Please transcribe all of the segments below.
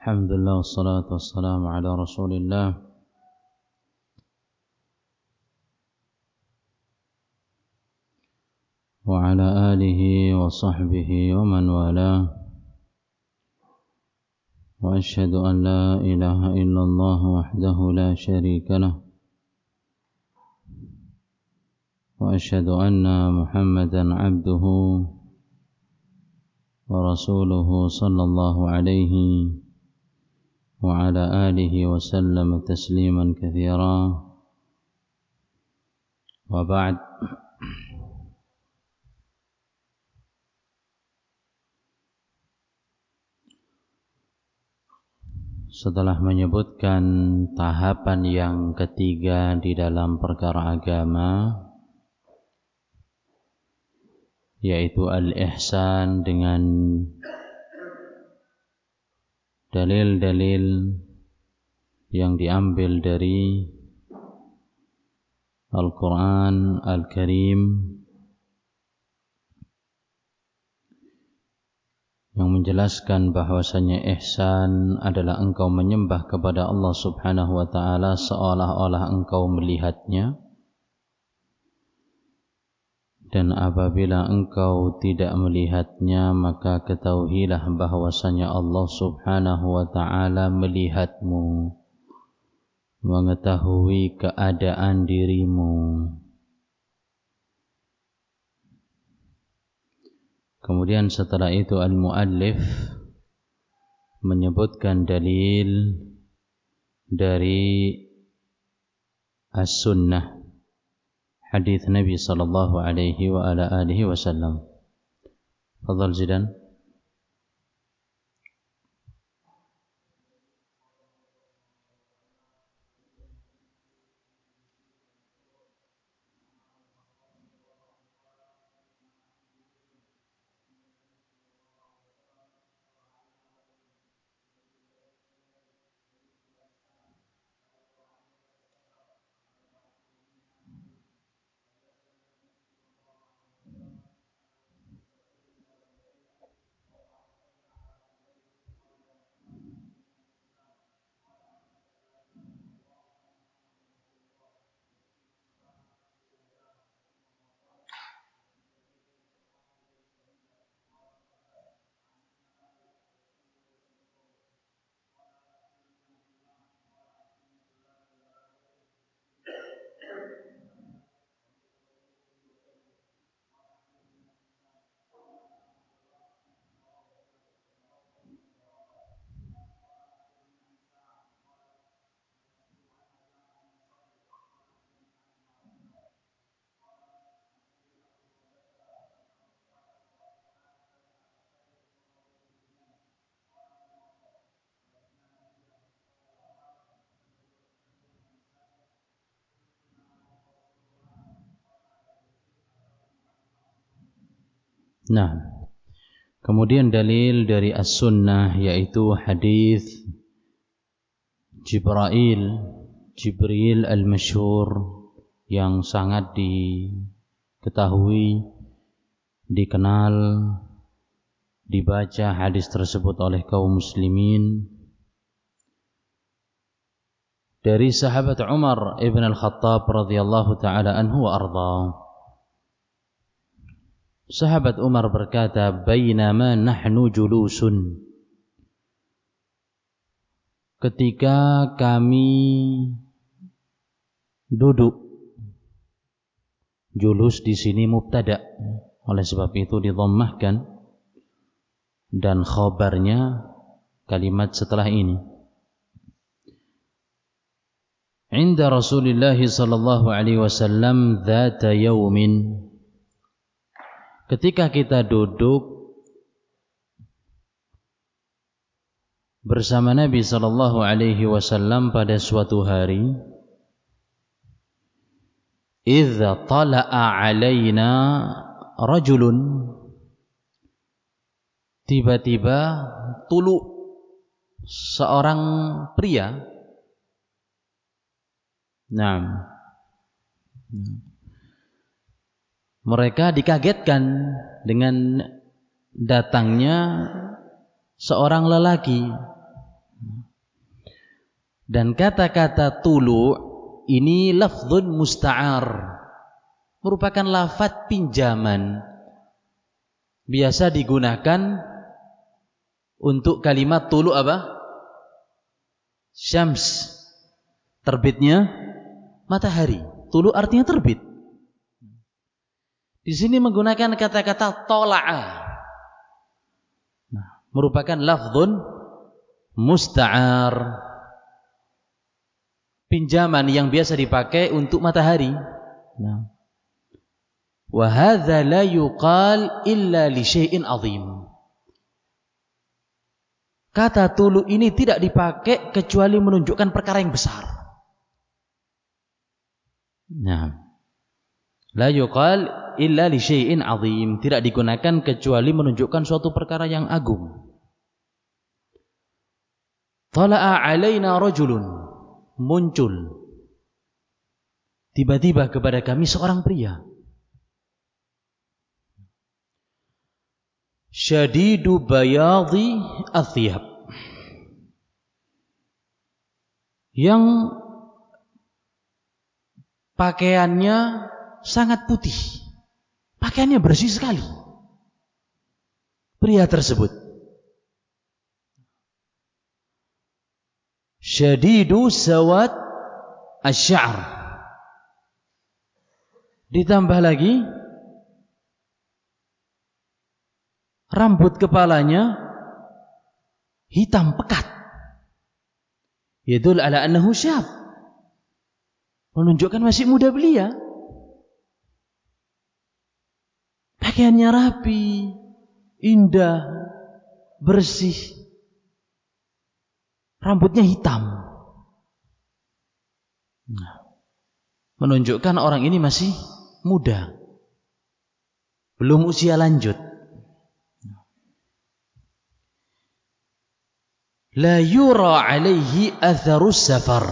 Alhamdulillah wassalatu wassalamu ala Rasulillah wa ala alihi wa sahbihi wa man wala wa ashhadu an la ilaha illallah wahdahu la syarika lah wa ashhadu anna Muhammadan abduhu wa rasuluhu sallallahu alaihi wa ala alihi wa sallam tasliman katsira wa ba'd. Setelah menyebutkan tahapan yang ketiga di dalam perkara agama, yaitu al-ihsan dengan dalil-dalil yang diambil dari Al-Quran Al-Karim yang menjelaskan bahwasanya ihsan adalah engkau menyembah kepada Allah Subhanahu wa ta'ala seolah-olah engkau melihatnya, dan apabila engkau tidak melihatnya maka ketahuilah bahwasanya Allah Subhanahu wa ta'ala melihatmu, mengetahui keadaan dirimu. Kemudian setelah itu al-muallif menyebutkan dalil dari as-sunnah, hadis Nabi sallallahu alaihi wa ala alihi wasallam. Fadhal Zidan. Nah, kemudian dalil dari as-sunnah yaitu hadis Jibril al-masyhur yang sangat diketahui, dikenal, dibaca hadis tersebut oleh kaum muslimin dari sahabat Umar ibn al-Khattab radhiyallahu taala anhu wa arda. Sahabat Umar berkata, "Bainama nahnu julusun." Ketika kami duduk. Julus di sini mubtada, oleh sebab itu didhammahkan dan khabarnya kalimat setelah ini. Inda Rasulillah sallallahu alaihi wasallam dzata yaumin. Ketika kita duduk bersama Nabi sallallahu alaihi wasallam pada suatu hari, idza tala'a alaina rajulun, tiba-tiba tulu seorang pria. Nah, mereka dikagetkan dengan datangnya seorang lelaki. Dan kata-kata tulu ini lafdzun musta'ar, merupakan lafadz pinjaman, biasa digunakan untuk kalimat tulu apa? Syams, terbitnya matahari. Tulu artinya terbit. Di sini menggunakan kata-kata tola'a, merupakan lafdzun musta'ar, pinjaman yang biasa dipakai untuk matahari. Wa hadza la yuqal illa li syai'in 'azim. Kata tulu ini tidak dipakai kecuali menunjukkan perkara yang besar. La yuqal illa li syai'in 'azim, tidak digunakan kecuali menunjukkan suatu perkara yang agung. Tala'a 'alaina rajulun, muncul tiba-tiba kepada kami seorang pria. Syadidu bayadhi athyab, yang pakaiannya sangat putih, pakaiannya bersih sekali. Pria tersebut syadidu sawad asy-sya'r, ditambah lagi rambut kepalanya hitam pekat, yadul ala annahu syab, menunjukkan masih muda belia. Pakaiannya rapi, indah, bersih, rambutnya hitam, menunjukkan orang ini masih muda, belum usia lanjut. La yura alaihi atharus safar,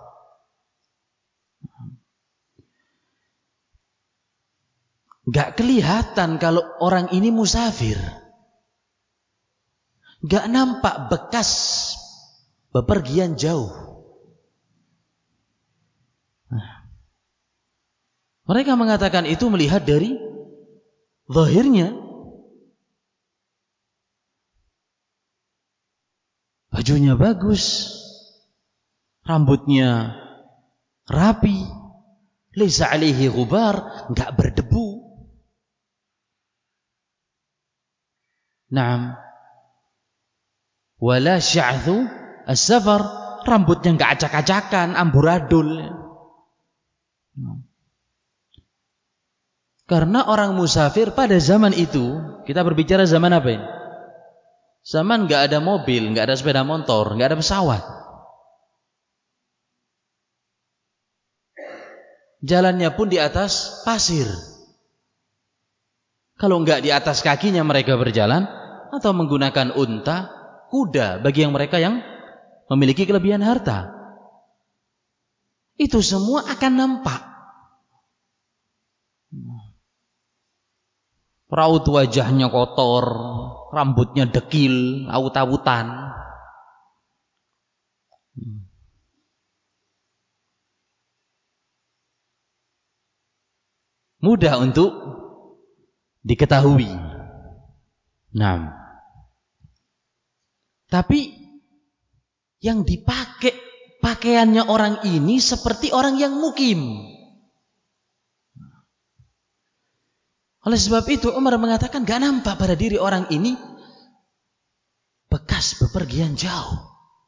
gak kelihatan kalau orang ini musafir, gak nampak bekas bepergian jauh. Mereka mengatakan itu melihat dari zahirnya. Bajunya bagus, rambutnya rapi, laisa alaihi ghubar, enggak berdebu. Naam. Wala sya'thu as-safar, rambutnya enggak acak-acakan, amburadul. Karena orang musafir pada zaman itu, kita berbicara zaman apa ini? Zaman enggak ada mobil, enggak ada sepeda motor, enggak ada pesawat. Jalannya pun di atas pasir. Kalau enggak di atas kakinya mereka berjalan, atau menggunakan unta, kuda bagi yang mereka yang memiliki kelebihan harta. Itu semua akan nampak. Raut wajahnya kotor, rambutnya dekil, awut-awutan. Mudah untuk diketahui. Nah, tapi yang dipakai pakaiannya orang ini seperti orang yang mukim. Oleh sebab itu Umar mengatakan gak nampak pada diri orang ini bekas bepergian jauh.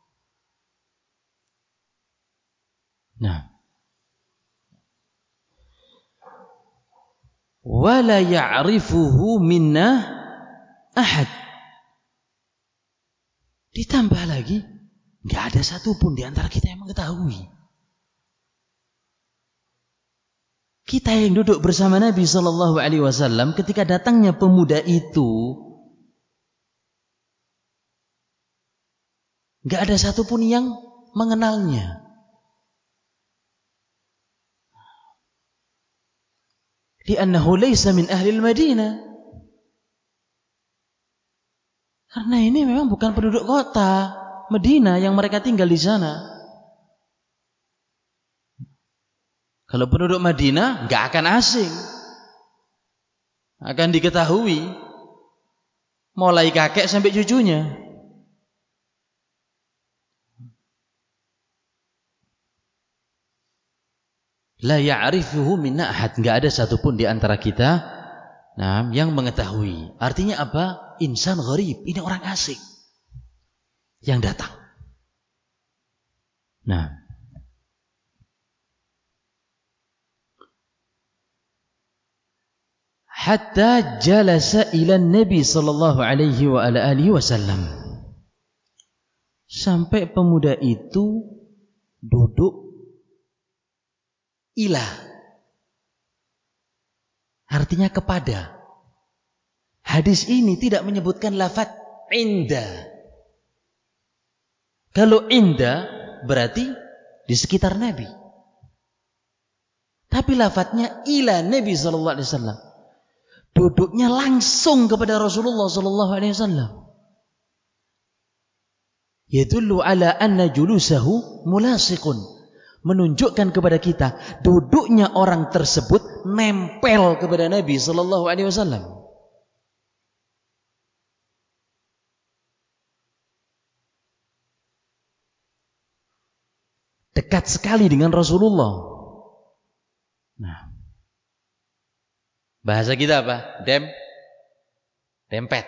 Nah, wala ya'rifuhu minna ahad. Ditambah lagi, gak ada satupun di antara kita yang mengetahui. Kita yang duduk bersama Nabi SAW ketika datangnya pemuda itu, gak ada satupun yang mengenalnya. Li'annahu laysa min ahli al-Madinah. Karena ini memang bukan penduduk kota Madinah yang mereka tinggal di sana. Kalau penduduk Madinah nggak akan asing, akan diketahui mulai kakek sampai cucunya. La ya'rifuhu minna ahad, nggak ada satupun di antara kita yang mengetahui. Artinya apa? Insan gharib, ini orang asing yang datang. Nah, hatta jalasa ila Nabi sallallahu alaihi wa ala alihi wasallam, sampai pemuda itu duduk ila, artinya kepada. Hadis ini tidak menyebutkan lafaz inda. Kalau inda berarti di sekitar Nabi, tapi lafaznya ila Nabi sallallahu alaihi wasallam, duduknya langsung kepada Rasulullah sallallahu alaihi wasallam. Yadullu ala anna julusahu mulasiqun, menunjukkan kepada kita duduknya orang tersebut nempel kepada Nabi sallallahu alaihi wasallam. Dekat sekali dengan Rasulullah. Nah, bahasa kita apa? Dempet.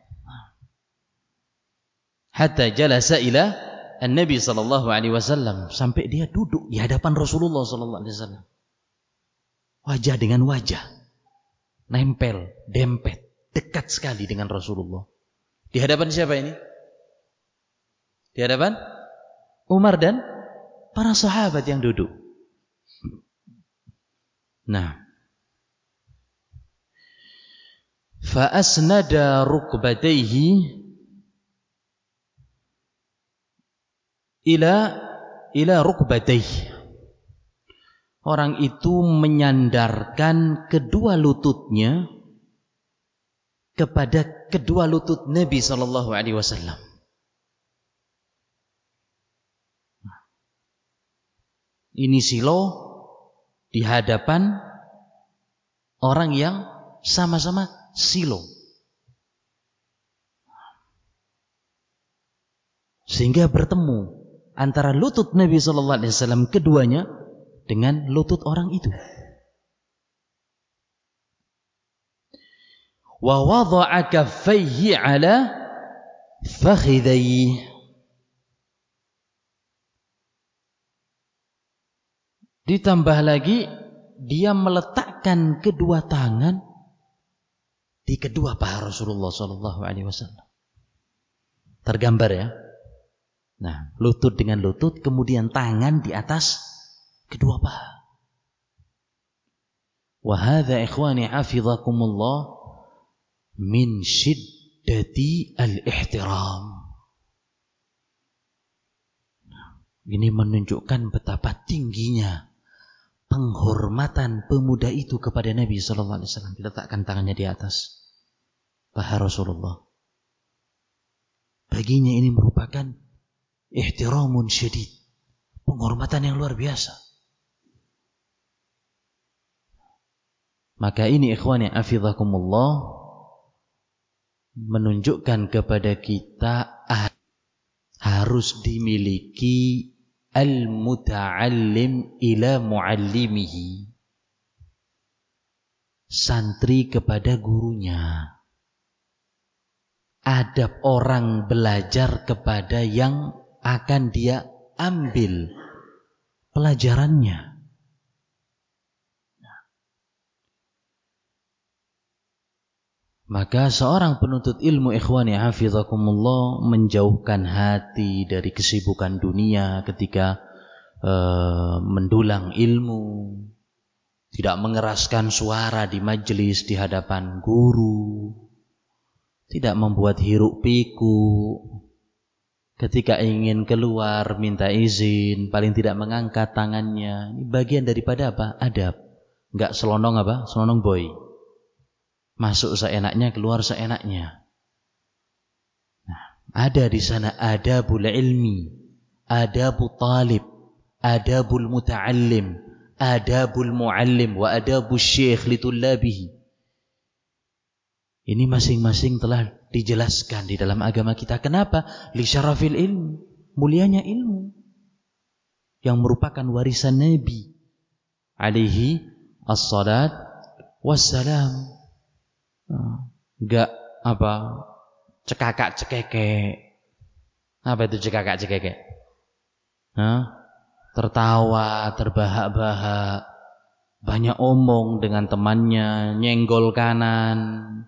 Hatta jalasa ila an-Nabi sallallahu alaihi wasallam, sampai dia duduk di hadapan Rasulullah sallallahu alaihi wasallam. Wajah dengan wajah. Nempel, dempet, dekat sekali dengan Rasulullah. Di hadapan siapa ini? Di hadapan Umar dan para sahabat yang duduk. Nah, fa asnada rukbatayhi ila rukbatayhi. Orang itu menyandarkan kedua lututnya kepada kedua lutut Nabi sallallahu alaihi wasallam. Ini silo di hadapan orang yang sama-sama silo, sehingga bertemu antara lutut Nabi sallallahu alaihi wasallam keduanya dengan lutut orang itu. Wa wada'a kaffayhi ala fakhidayhi, ditambah lagi dia meletakkan kedua tangan di kedua paha Rasulullah sallallahu alaihi wasallam. Tergambar ya. Nah, lutut dengan lutut, kemudian tangan di atas kedua paha. Wa hadza ikhwani hafizakumullah min syiddati al-ihtiram. Ini menunjukkan betapa tingginya penghormatan pemuda itu kepada Nabi sallallahu alaihi wasallam. Diletakkan tangannya di atas paha Rasulullah. Baginya ini merupakan ihtiramun syadid, penghormatan yang luar biasa. Maka ini ikhwani hafizakumullah menunjukkan kepada kita harus dimiliki al-muta'allim ila muallimihi, santri kepada gurunya. Adab orang belajar kepada yang akan dia ambil pelajarannya. Maka seorang penuntut ilmu ikhwani hafizakumullah menjauhkan hati dari kesibukan dunia ketika mendulang ilmu, tidak mengeraskan suara di majelis di hadapan guru, tidak membuat hiruk pikuk, ketika ingin keluar minta izin, paling tidak mengangkat tangannya. Ini bagian daripada apa? Adab. Enggak selonong apa? Selonong boy. Masuk seenaknya, keluar seenaknya. Nah, ada di sana adabul ilmi, adabul talib, adabul muta'allim, adabul muallim wa adabus syekh litullabihi. Ini masing-masing telah dijelaskan di dalam agama kita. Kenapa? Li syarafil ilm, mulianya ilmu yang merupakan warisan Nabi alaihi assalat wassalam. Enggak cekakak-cekekek. Apa itu cekakak-cekekek? Tertawa, terbahak-bahak, banyak omong dengan temannya, nyenggol kanan,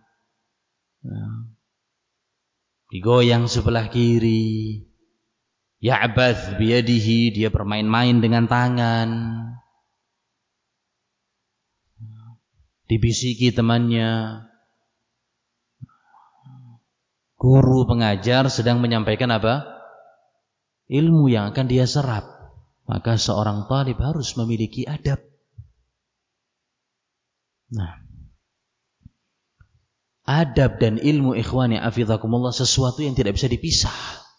digoyang sebelah kiri, ya'bath biyadihi, dia bermain-main dengan tangan, dibisiki temannya. Guru pengajar sedang menyampaikan apa? Ilmu yang akan dia serap. Maka seorang talib harus memiliki adab. Nah, adab dan ilmu, ikhwani afizakumullah, sesuatu yang tidak bisa dipisah.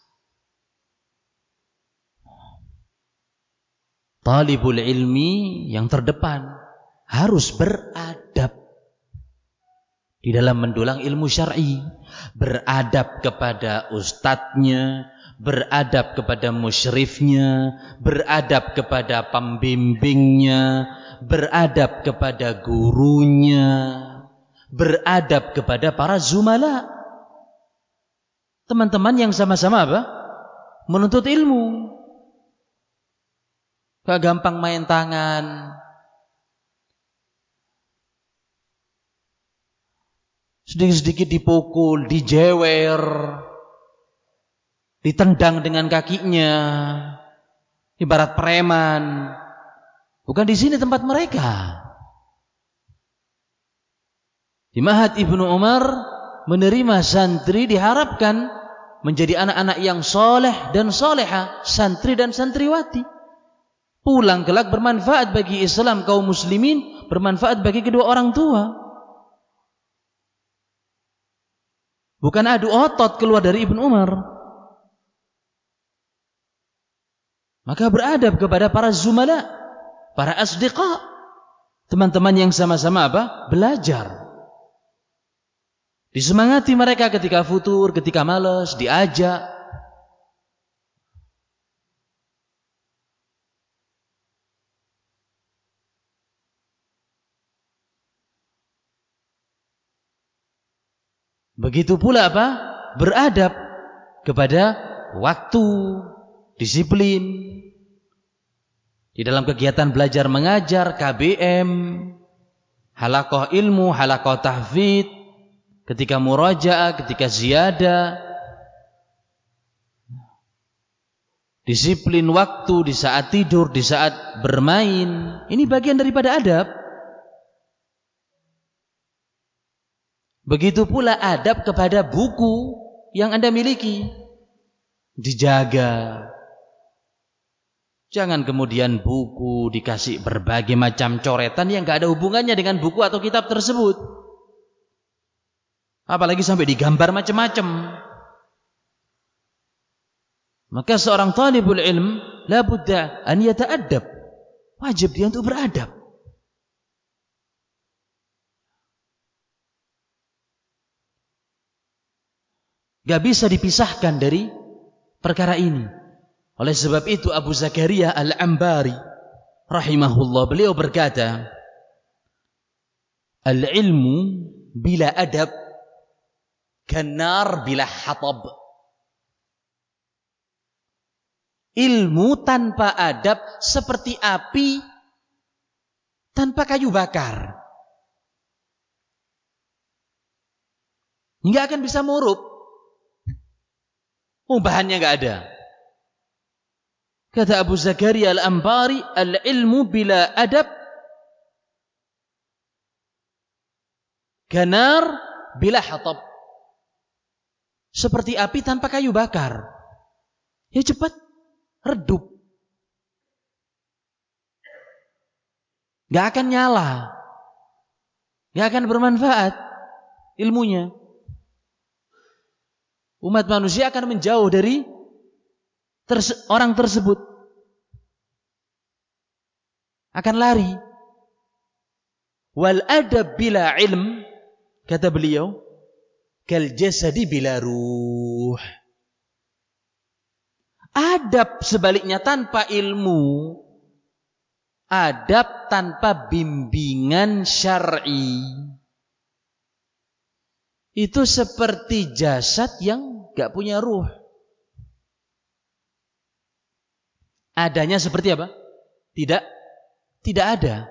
Talibul ilmi yang terdepan harus beradab di dalam mendulang ilmu syar'i, beradab kepada ustadznya, beradab kepada musyrifnya, beradab kepada pembimbingnya, beradab kepada gurunya, beradab kepada para zumala, teman-teman yang sama-sama apa? Menuntut ilmu. Gak gampang main tangan, sedikit-sedikit dipukul, dijewer, ditendang dengan kakinya, ibarat preman. Bukan di sini tempat mereka. Di Ma'had Ibnu Umar menerima santri diharapkan menjadi anak-anak yang soleh dan soleha, santri dan santriwati. Pulang kelak bermanfaat bagi Islam, kaum muslimin, bermanfaat bagi kedua orang tua. Bukan adu otot keluar dari Ibnu Umar. Maka beradab kepada para zumala, para asdiqa, teman-teman yang sama-sama apa? Belajar. Disemangati mereka ketika futur, ketika malas, diajak. Begitu pula apa? Beradab kepada waktu, disiplin. Di dalam kegiatan belajar mengajar, KBM, halaqah ilmu, halaqah tahfidz, ketika murajaah, ketika ziyadah, disiplin waktu, di saat tidur, di saat bermain. Ini bagian daripada adab. Begitu pula adab kepada buku yang Anda miliki, dijaga. Jangan kemudian buku dikasih berbagai macam coretan yang gak ada hubungannya dengan buku atau kitab tersebut. Apalagi sampai digambar macam-macam. Maka seorang talibul ilm la budda an yata'addab. Wajib dia untuk beradab. Gak bisa dipisahkan dari perkara ini. Oleh sebab itu Abu Zakaria Al-Ambari rahimahullah, beliau berkata, al-ilmu bila adab kanar bila hatab. Ilmu tanpa adab seperti api tanpa kayu bakar. Nggak akan bisa murup. Bahannya nggak ada. Kata Abu Zakaria Al-Ambari, al-ilmu bila adab kanar bila hatab. Seperti api tanpa kayu bakar. Ya cepat redup. Gak akan nyala. Gak akan bermanfaat ilmunya. Umat manusia akan menjauh dari orang tersebut. akan lari. Wal adab bila ilm, kata beliau, kal jasadi bila ruh. Adab sebaliknya tanpa ilmu, adab tanpa bimbingan syar'i, itu seperti jasad yang gak punya ruh. Adanya seperti apa? Tidak ada.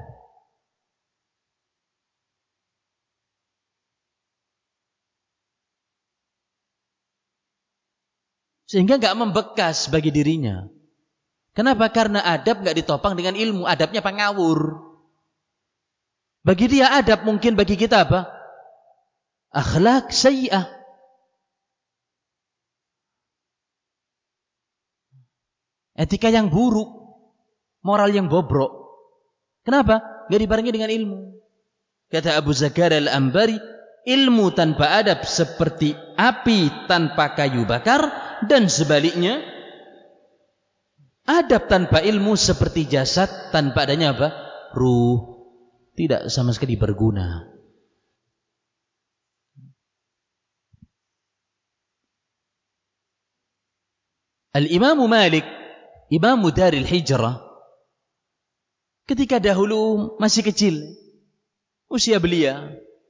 Sehingga gak membekas bagi dirinya. Kenapa? Karena adab gak ditopang dengan ilmu. Adabnya pengawur. Bagi dia adab, mungkin bagi kita apa? Akhlak sayyi'ah. Etika yang buruk, moral yang bobrok. Kenapa? Gak dibarengi dengan ilmu. Kata Abu Zakaria al-Anbari, ilmu tanpa adab seperti api tanpa kayu bakar, dan sebaliknya, adab tanpa ilmu seperti jasad tanpa adanya apa? Ruh. Tidak sama sekali berguna. Al-Imam Malik, Imam Daril Hijrah, ketika dahulu masih kecil, usia belia,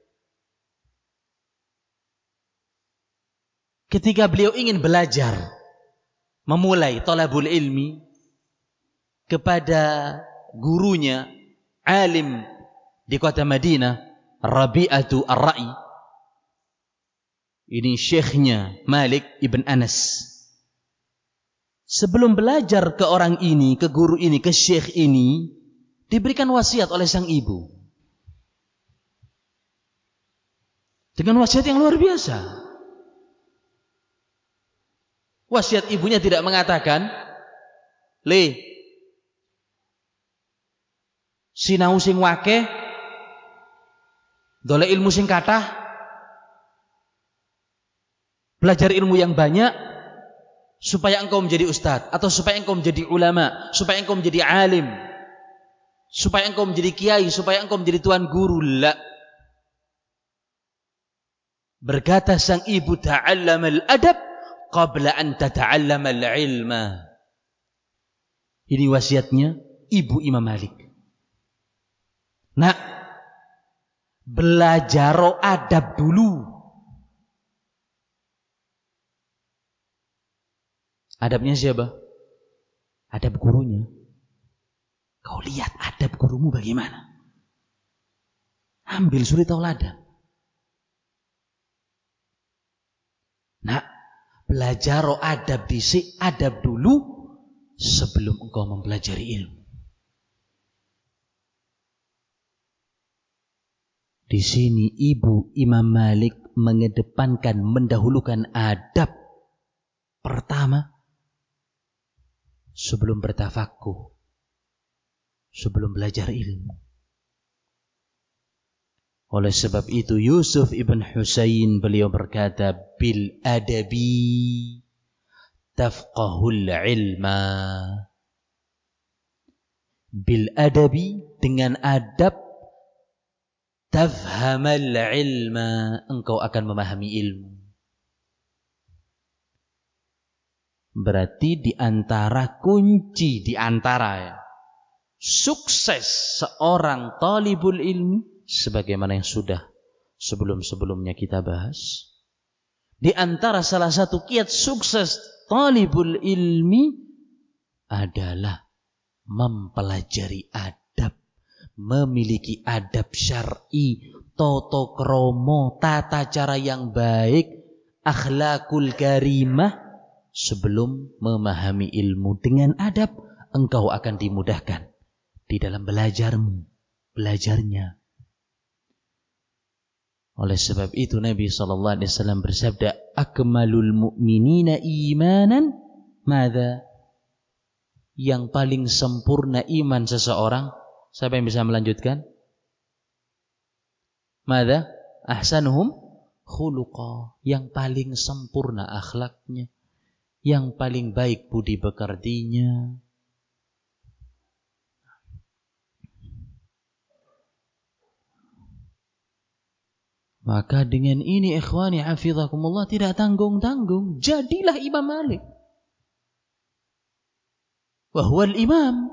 ketika beliau ingin belajar, memulai talabul ilmi kepada gurunya, alim di kota Madinah, Rabi'atu Ar-Ra'i. Ini syekhnya Malik ibn Anas. Sebelum belajar ke orang ini, ke guru ini, ke syekh ini, diberikan wasiat oleh sang ibu. Dengan wasiat yang luar biasa. Wasiat ibunya tidak mengatakan, "Le, sinau sing wakeh, golek ilmu sing kathah, belajar ilmu yang banyak, supaya engkau menjadi ustadz, atau supaya engkau menjadi ulama, supaya engkau menjadi alim, supaya engkau menjadi kiai, supaya engkau menjadi tuan guru." La. Berkata sang ibu, "Ta'allam al-adab qabla an tata'allam al-ilma." Ini wasiatnya ibu Imam Malik. Nak, belajar adab dulu. Adabnya siapa? Adab gurunya. Kau lihat adab gurumu bagaimana? Ambil suri tauladan. Nak, belajar adab dhisik, adab dulu sebelum engkau mempelajari ilmu. Di sini ibu Imam Malik mengedepankan, mendahulukan adab pertama sebelum bertafakuh, sebelum belajar ilmu. Oleh sebab itu Yusuf ibn Husain beliau berkata, bil adabi tafqahul ilma. Bil adabi, dengan adab, tafhamal ilma, engkau akan memahami ilmu. Berarti di antara kunci, di antara sukses seorang talibul ilmi, sebagaimana yang sudah sebelum-sebelumnya kita bahas, di antara salah satu kiat sukses talibul ilmi adalah mempelajari adab, memiliki adab syar'i, tata krama, tata cara yang baik, akhlakul karimah. Sebelum memahami ilmu, dengan adab engkau akan dimudahkan di dalam belajarnya. Oleh sebab itu Nabi SAW bersabda, akmalul mu'minina imanan madza? Yang paling sempurna iman seseorang, siapa yang bisa melanjutkan? Madza? Ahsanuhum khuluqa, yang paling sempurna akhlaknya, yang paling baik budi pekertinya. Maka dengan ini ikhwani hafizakumullah tidak tanggung-tanggung, jadilah Imam Malik. Wa huwa al-imam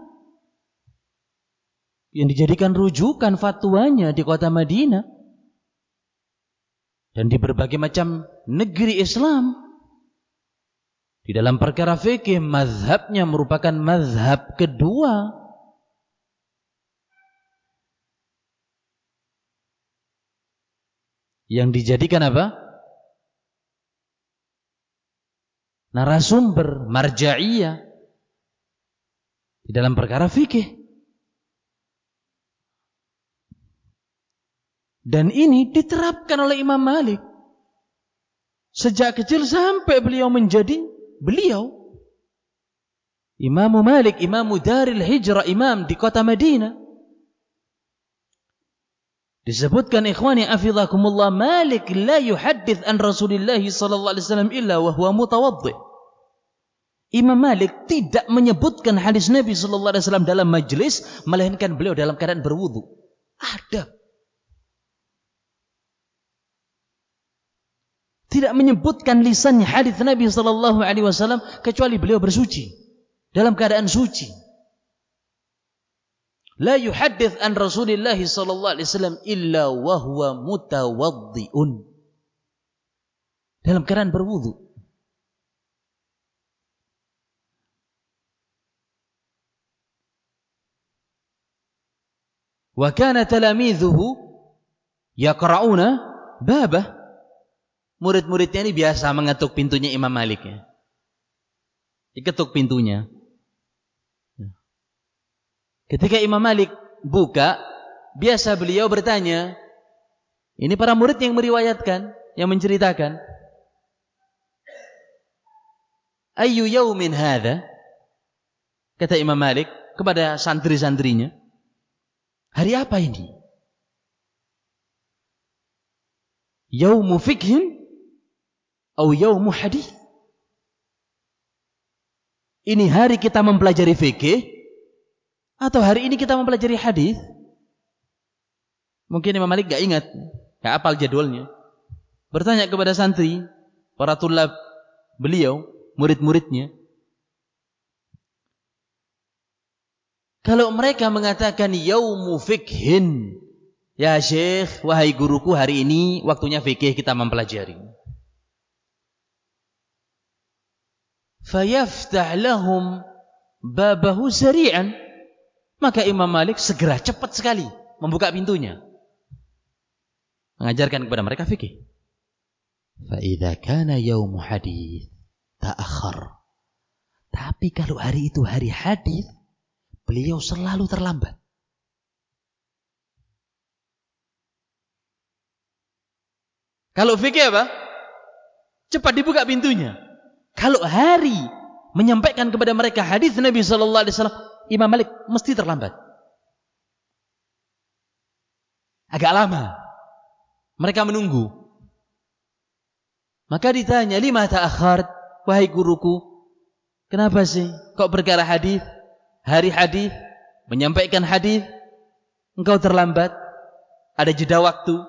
yang dijadikan rujukan fatwanya di kota Madinah dan di berbagai macam negeri Islam. Di dalam perkara fikih, mazhabnya merupakan mazhab kedua. Yang dijadikan apa? Narasumber, marja'iyah di dalam perkara fikih. Dan ini diterapkan oleh Imam Malik sejak kecil sampai beliau menjadi beliau. Imam Malik, Imamu Daril Hijrah, imam di kota Madinah. Disebutkan ikhwani hafizakumullah, Malik la yuhaddits an Rasulillah sallallahu alaihi wasallam illa wa huwa mutawaddi. Imam Malik tidak menyebutkan hadis Nabi sallallahu alaihi wasallam dalam majlis melainkan beliau dalam keadaan berwudu. Ada. Tidak menyebutkan lisannya hadis Nabi sallallahu alaihi wasallam kecuali beliau bersuci, dalam keadaan suci. La yuhaddits an Rasulillah sallallahu alaihi wasallam illa wa huwa mutawaddiun. Dalam keadaan berwudu. Wa kana talamidhuhu yaqra'una babah. Murid-muridnya ini biasa mengetuk pintunya Imam Malik ya. Diketuk pintunya. Ketika Imam Malik buka, biasa beliau bertanya. Ini para murid yang meriwayatkan, yang menceritakan. Ayyu yaumin hadha? Kata Imam Malik kepada santri-santrinya. Hari apa ini? Yaumu fikhin atau yaumu hadis? Ini hari kita mempelajari fikih atau hari ini kita mempelajari hadis? Mungkin Imam Malik gak ingat, gak hafal jadwalnya. Bertanya kepada santri, para tulab beliau, murid-muridnya. Kalau mereka mengatakan yaumu fikhin, ya Syekh, wahai guruku, hari ini waktunya fikih kita mempelajari. Fayaftah lahum babahu sari'an. Maka Imam Malik segera cepat sekali membuka pintunya, mengajarkan kepada mereka fikih. Fa idza kana yaum hadits ta'akhkhar. Tapi kalau hari itu hari hadis, beliau selalu terlambat. Kalau fikih apa? Cepat dibuka pintunya. Kalau hari menyampaikan kepada mereka hadis Nabi sallallahu alaihi wasallam, Imam Malik mesti terlambat. Agak lama. Mereka menunggu. Maka ditanya, "Lima ta'akhkhart, wahai guruku? Kenapa sih kok perkara hadis, hari hadis, menyampaikan hadis engkau terlambat? Ada jeda waktu?"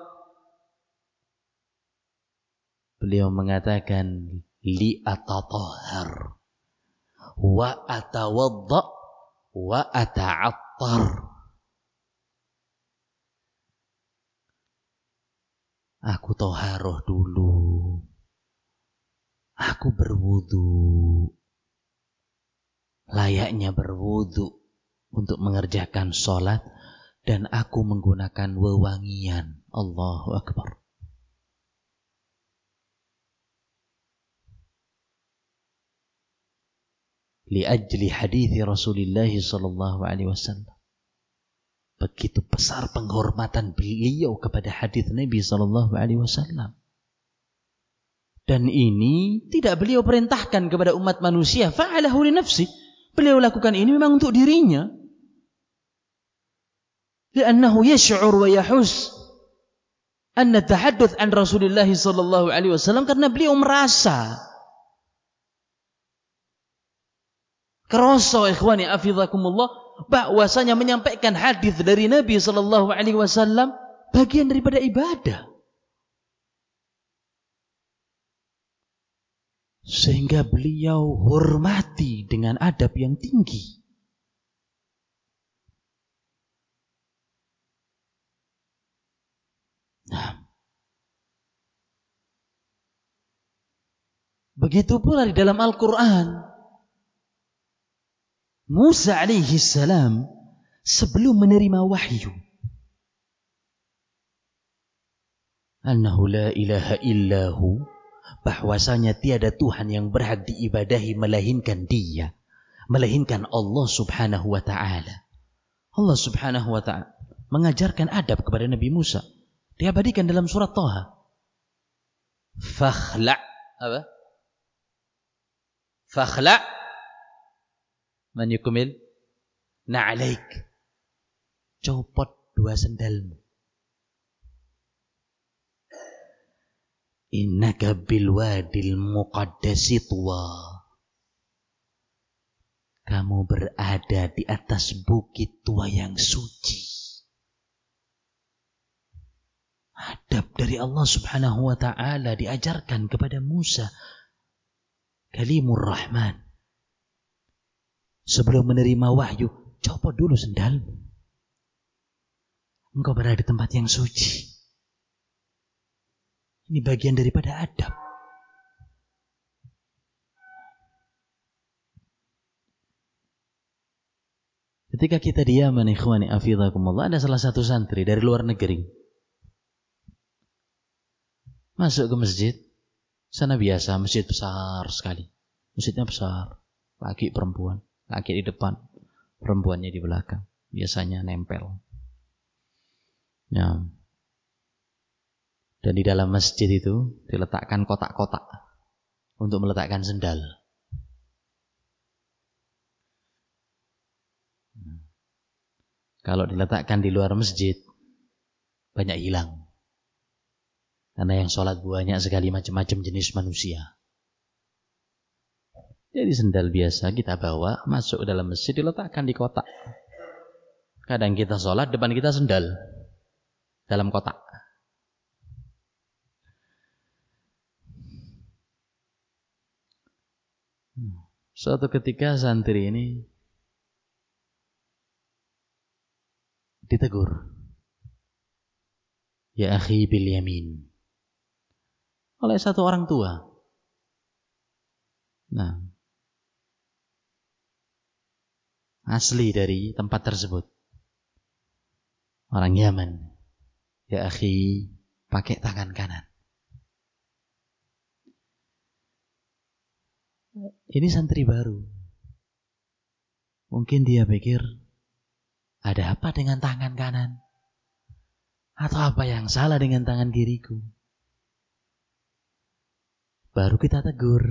Beliau mengatakan, li atatahhar wa atawadda wa ata'attar. Aku toharoh dulu, aku berwudu layaknya berwudu untuk mengerjakan sholat, dan aku menggunakan wewangian. Allahu Akbar. Liajli hadithi Rasulullah sallallahu alaihi wasallam. Begitu besar penghormatan beliau kepada hadis Nabi sallallahu alaihi wasallam. Dan ini tidak beliau perintahkan kepada umat manusia, fa'alahu li nafsi. Beliau lakukan ini memang untuk dirinya. Li'annahu yash'ur wa yahus anna tahadduts an Rasulullah sallallahu alaihi wasallam, karena beliau merasa kerasa ikhwani afizakumullah bahwasanya menyampaikan hadis dari Nabi sallallahu alaihi wasallam bagian daripada ibadah. sehingga beliau hormati dengan adab yang tinggi. Nah, begitu pula di dalam Al-Quran. Musa alaihi salam sebelum menerima wahyu annahu la ilaha illahu, bahwasanya tiada Tuhan yang berhak diibadahi melainkan Dia, melainkan Allah Subhanahu wa taala. Allah Subhanahu wa taala mengajarkan adab kepada Nabi Musa. Diabadikan dalam surat Thaha. Fakhla' apa? Fakhla' man yukumil na'alaik. Copot dua sendalmu. Innaka bilwadil muqaddasi tuwa. Kamu berada di atas bukit tua yang suci. Adab dari Allah Subhanahu wa taala diajarkan kepada Musa, Kalimur Rahman. Sebelum menerima wahyu, copot dulu sendalmu. Engkau berada di tempat yang suci. Ini bagian daripada adab. Ketika kita diaman, ikhwani afidhakumullah, ada salah satu santri dari luar negeri masuk ke masjid. Sana biasa, masjid besar sekali. Masjidnya besar. Laki perempuan. Laki di depan, perempuannya di belakang. Biasanya nempel. Ya. Dan di dalam masjid itu diletakkan kotak-kotak untuk meletakkan sendal. Kalau diletakkan di luar masjid, banyak hilang. Karena yang sholat banyak sekali macam-macam jenis manusia. Jadi sendal biasa kita bawa, masuk ke dalam masjid, diletakkan di kotak. Kadang kita sholat, depan kita sendal. Dalam kotak. Suatu ketika santri ini ditegur. Ya akhi bil yamin. Oleh satu orang tua. Nah, asli dari tempat tersebut. Orang Yaman. Ya akhi, pakai tangan kanan. Ini santri baru. Mungkin dia pikir, ada apa dengan tangan kanan? Atau apa yang salah dengan tangan kiriku? Baru kita tegur.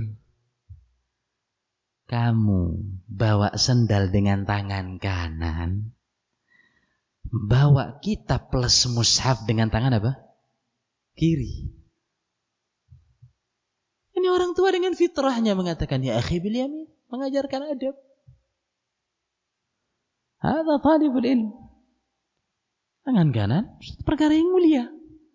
Kamu bawa sendal dengan tangan kanan, bawa kitab plus mushaf dengan tangan apa? Kiri. Ini orang tua dengan fitrahnya mengatakan, ya akhi bil yamin, mengajarkan adab. Hadza talibul ilm. Tangan kanan, perkara yang mulia.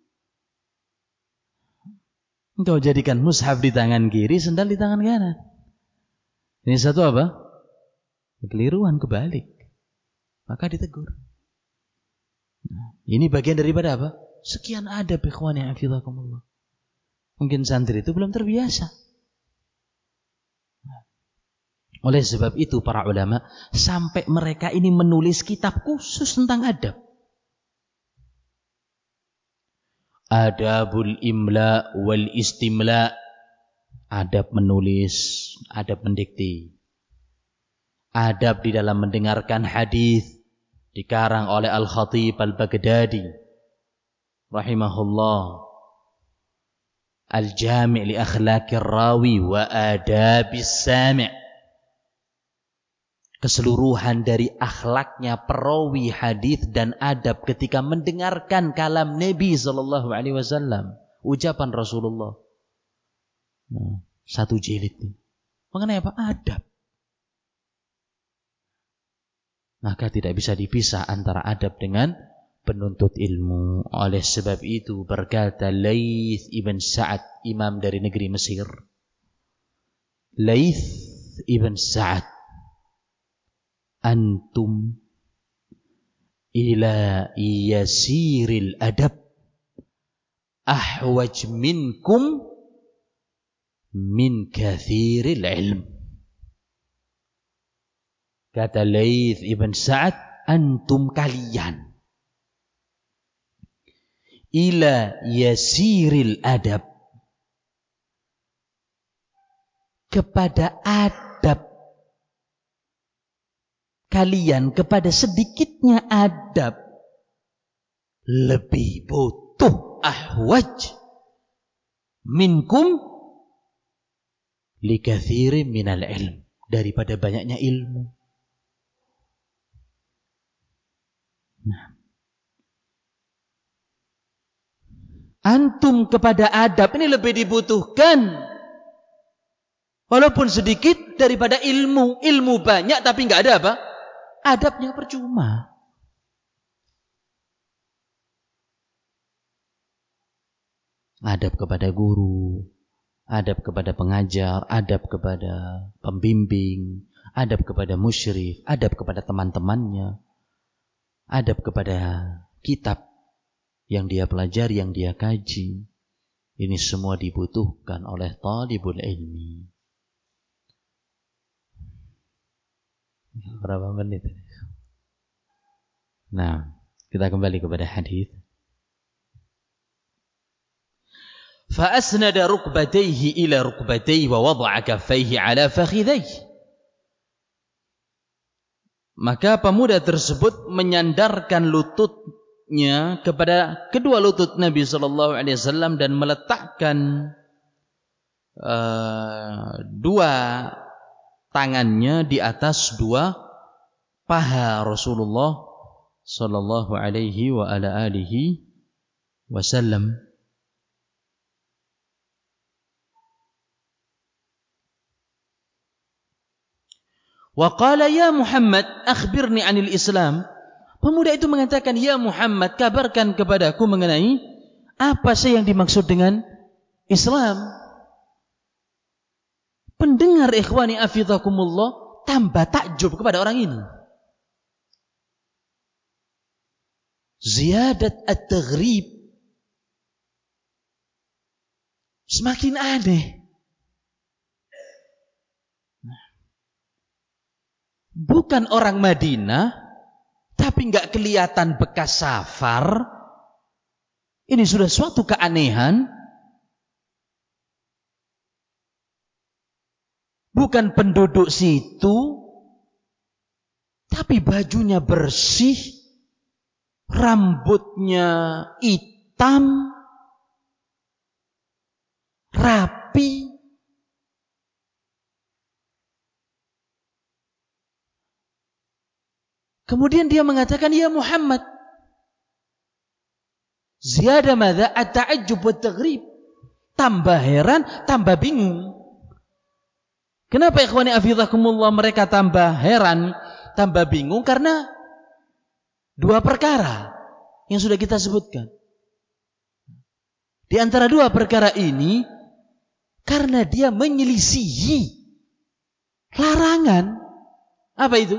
Engkau jadikan mushaf di tangan kiri, sendal di tangan kanan. Ini satu apa? Kekeliruan, kebalik. Maka ditegur. Nah, ini bagian daripada apa? Sekian adab ikhwan yang hafizakumullah. Mungkin santri itu belum terbiasa. Oleh sebab itu para ulama sampai mereka ini menulis kitab khusus tentang adab. Adabul imla wal istimla. Adab menulis, adab mendikti. Adab di dalam mendengarkan hadis dikarang oleh Al-Khatib Al-Baghdadi rahimahullah. Al-Jami' li akhlaqir rawi wa adabis sami'. Keseluruhan dari akhlaknya perawi hadis dan adab ketika mendengarkan kalam Nabi sallallahu alaihi wasallam, ucapan Rasulullah. Nah, satu jilid nih. Mengenai apa? Adab. Maka tidak bisa dipisah antara adab dengan penuntut ilmu. Oleh sebab itu berkata Laits ibn Sa'ad, imam dari negeri Mesir, Laits ibn Sa'ad, antum ila yasiril adab ahwaj minkum min kathiril ilm. Kata Laits ibn Sa'ad, antum kalian ila yasiril adab, kepada adab kalian, kepada sedikitnya adab, lebih butuh ahwaj minkum likatsirin minal ilm, daripada banyaknya ilmu. Antum kepada adab ini lebih dibutuhkan, walaupun sedikit, daripada ilmu. Ilmu banyak tapi nggak ada apa? Adabnya, percuma. Adab kepada guru, adab kepada pengajar, adab kepada pembimbing, adab kepada musyrif, adab kepada teman-temannya, adab kepada kitab yang dia pelajari, yang dia kaji. Ini semua dibutuhkan oleh talibul ilmi. Berapa menit? Nah, kita kembali kepada hadis. فَأَسْنَدَ رُكْبَتَيْهِ إِلَى رُكْبَتَيْهِ وَوَضَعَ كَفَّيْهِ عَلَى فَخِذَيْهِ. Maka pemuda tersebut menyandarkan lututnya kepada kedua lutut Nabi SAW dan meletakkan dua tangannya di atas dua paha Rasulullah sallallahu alaihi wa ala alihi wasallam. Wa qala ya Muhammad akhbirni 'anil Islam. Pemuda itu mengatakan, ya Muhammad, kabarkan kepadaku mengenai apa sih yang dimaksud dengan Islam. Pendengar ikhwani afizakumullah tambah takjub kepada orang ini. Ziyadat at-taghrib, semakin aneh. Bukan orang Madinah, tapi enggak kelihatan bekas safar. Ini sudah suatu keanehan. Bukan penduduk situ, tapi bajunya bersih, rambutnya hitam, rapi. Kemudian dia mengatakan, ya Muhammad, ziyada madza at-ta'ajjub wa at-taghrib. Tambah heran, tambah bingung. Kenapa ikhwani afizakumullah mereka tambah heran, tambah bingung? Karena dua perkara yang sudah kita sebutkan. Di antara dua perkara ini, karena dia menyelisihi larangan. Apa itu?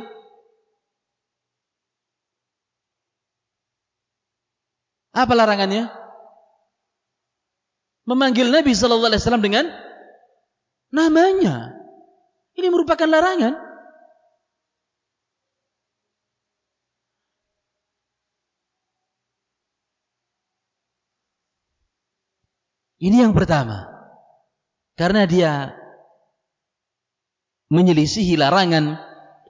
Apa larangannya? Memanggil Nabi sallallahu alaihi wasallam dengan namanya. Ini merupakan larangan. Ini yang pertama. Karena dia menyelisihi larangan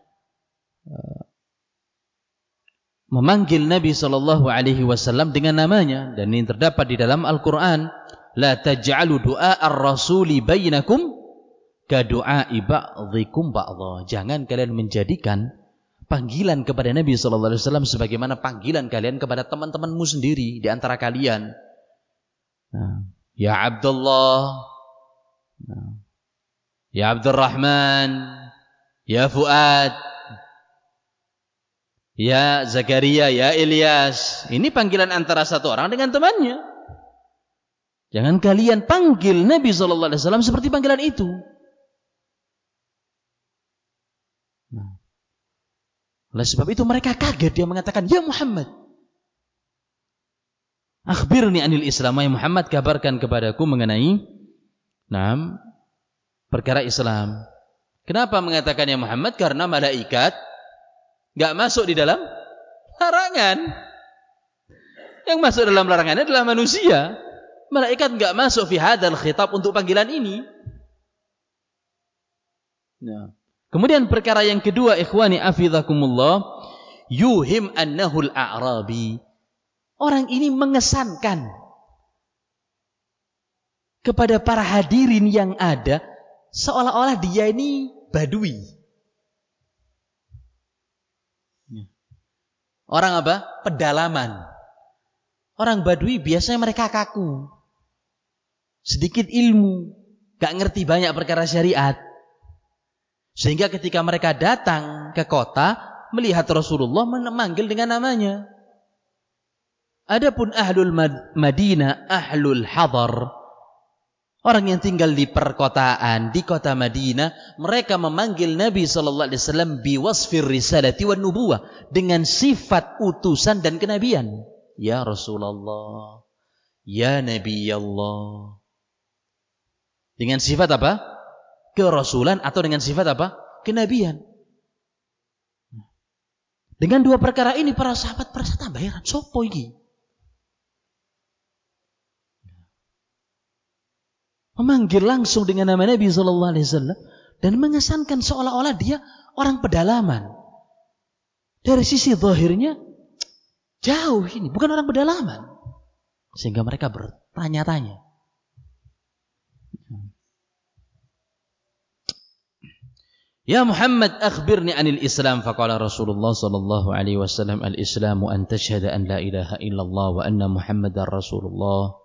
memanggil Nabi sallallahu alaihi wasallam dengan namanya, dan ini terdapat di dalam Al-Qur'an, la taj'alu du'a ar-rasuli bainakum ka du'a'i ba'dhikum ba'dha. Jangan kalian menjadikan panggilan kepada Nabi sallallahu alaihi wasallam sebagaimana panggilan kalian kepada teman-temanmu sendiri di antara kalian. Nah, ya Abdullah, ya Abdurrahman, ya Fuad, ya Zakaria, ya Ilyas. Ini panggilan antara satu orang dengan temannya. Jangan kalian panggil Nabi sallallahu alaihi wasallam seperti panggilan itu. Nah, oleh sebab itu mereka kaget, dia mengatakan, "Ya Muhammad, akhbirni anil Islam." Ya Muhammad, kabarkan kepadaku mengenai perkara Islam. Kenapa mengatakan ya Muhammad? Karena malaikat enggak masuk di dalam larangan. Yang masuk dalam larangannya adalah manusia. Malaikat enggak masuk fi hadzal khitab untuk panggilan ini. Nah, kemudian perkara yang kedua, ikhwani afizakumullah, yuhim annahul a'rabi. Orang ini mengesankan kepada para hadirin yang ada seolah-olah dia ini badui. Orang apa? Pedalaman. Orang badui biasanya mereka kaku, sedikit ilmu, gak ngerti banyak perkara syariat. Sehingga ketika mereka datang ke kota, melihat Rasulullah, memanggil dengan namanya. Adapun ahlul Madinah, ahlul hadar, orang yang tinggal di perkotaan, di kota Madinah, mereka memanggil Nabi SAW biwasfir risalati wan nubuwah, dengan sifat utusan dan kenabian. Ya Rasulullah, ya Nabi Allah. Dengan sifat apa? Kerasulan, atau dengan sifat apa? Kenabian. Dengan dua perkara ini para sahabat merasa tambah heran, sopo iki? Memanggil langsung dengan nama Nabi SAW dan mengesankan seolah-olah dia orang pedalaman. Dari sisi zahirnya jauh ini, bukan orang pedalaman. Sehingga mereka bertanya-tanya. Ya Muhammad, akhbirni anil Islam. Faqala Rasulullah sallallahu alaihi wasallam, al-Islamu an tashhada an la ilaha illallah wa anna Muhammadar Rasulullah.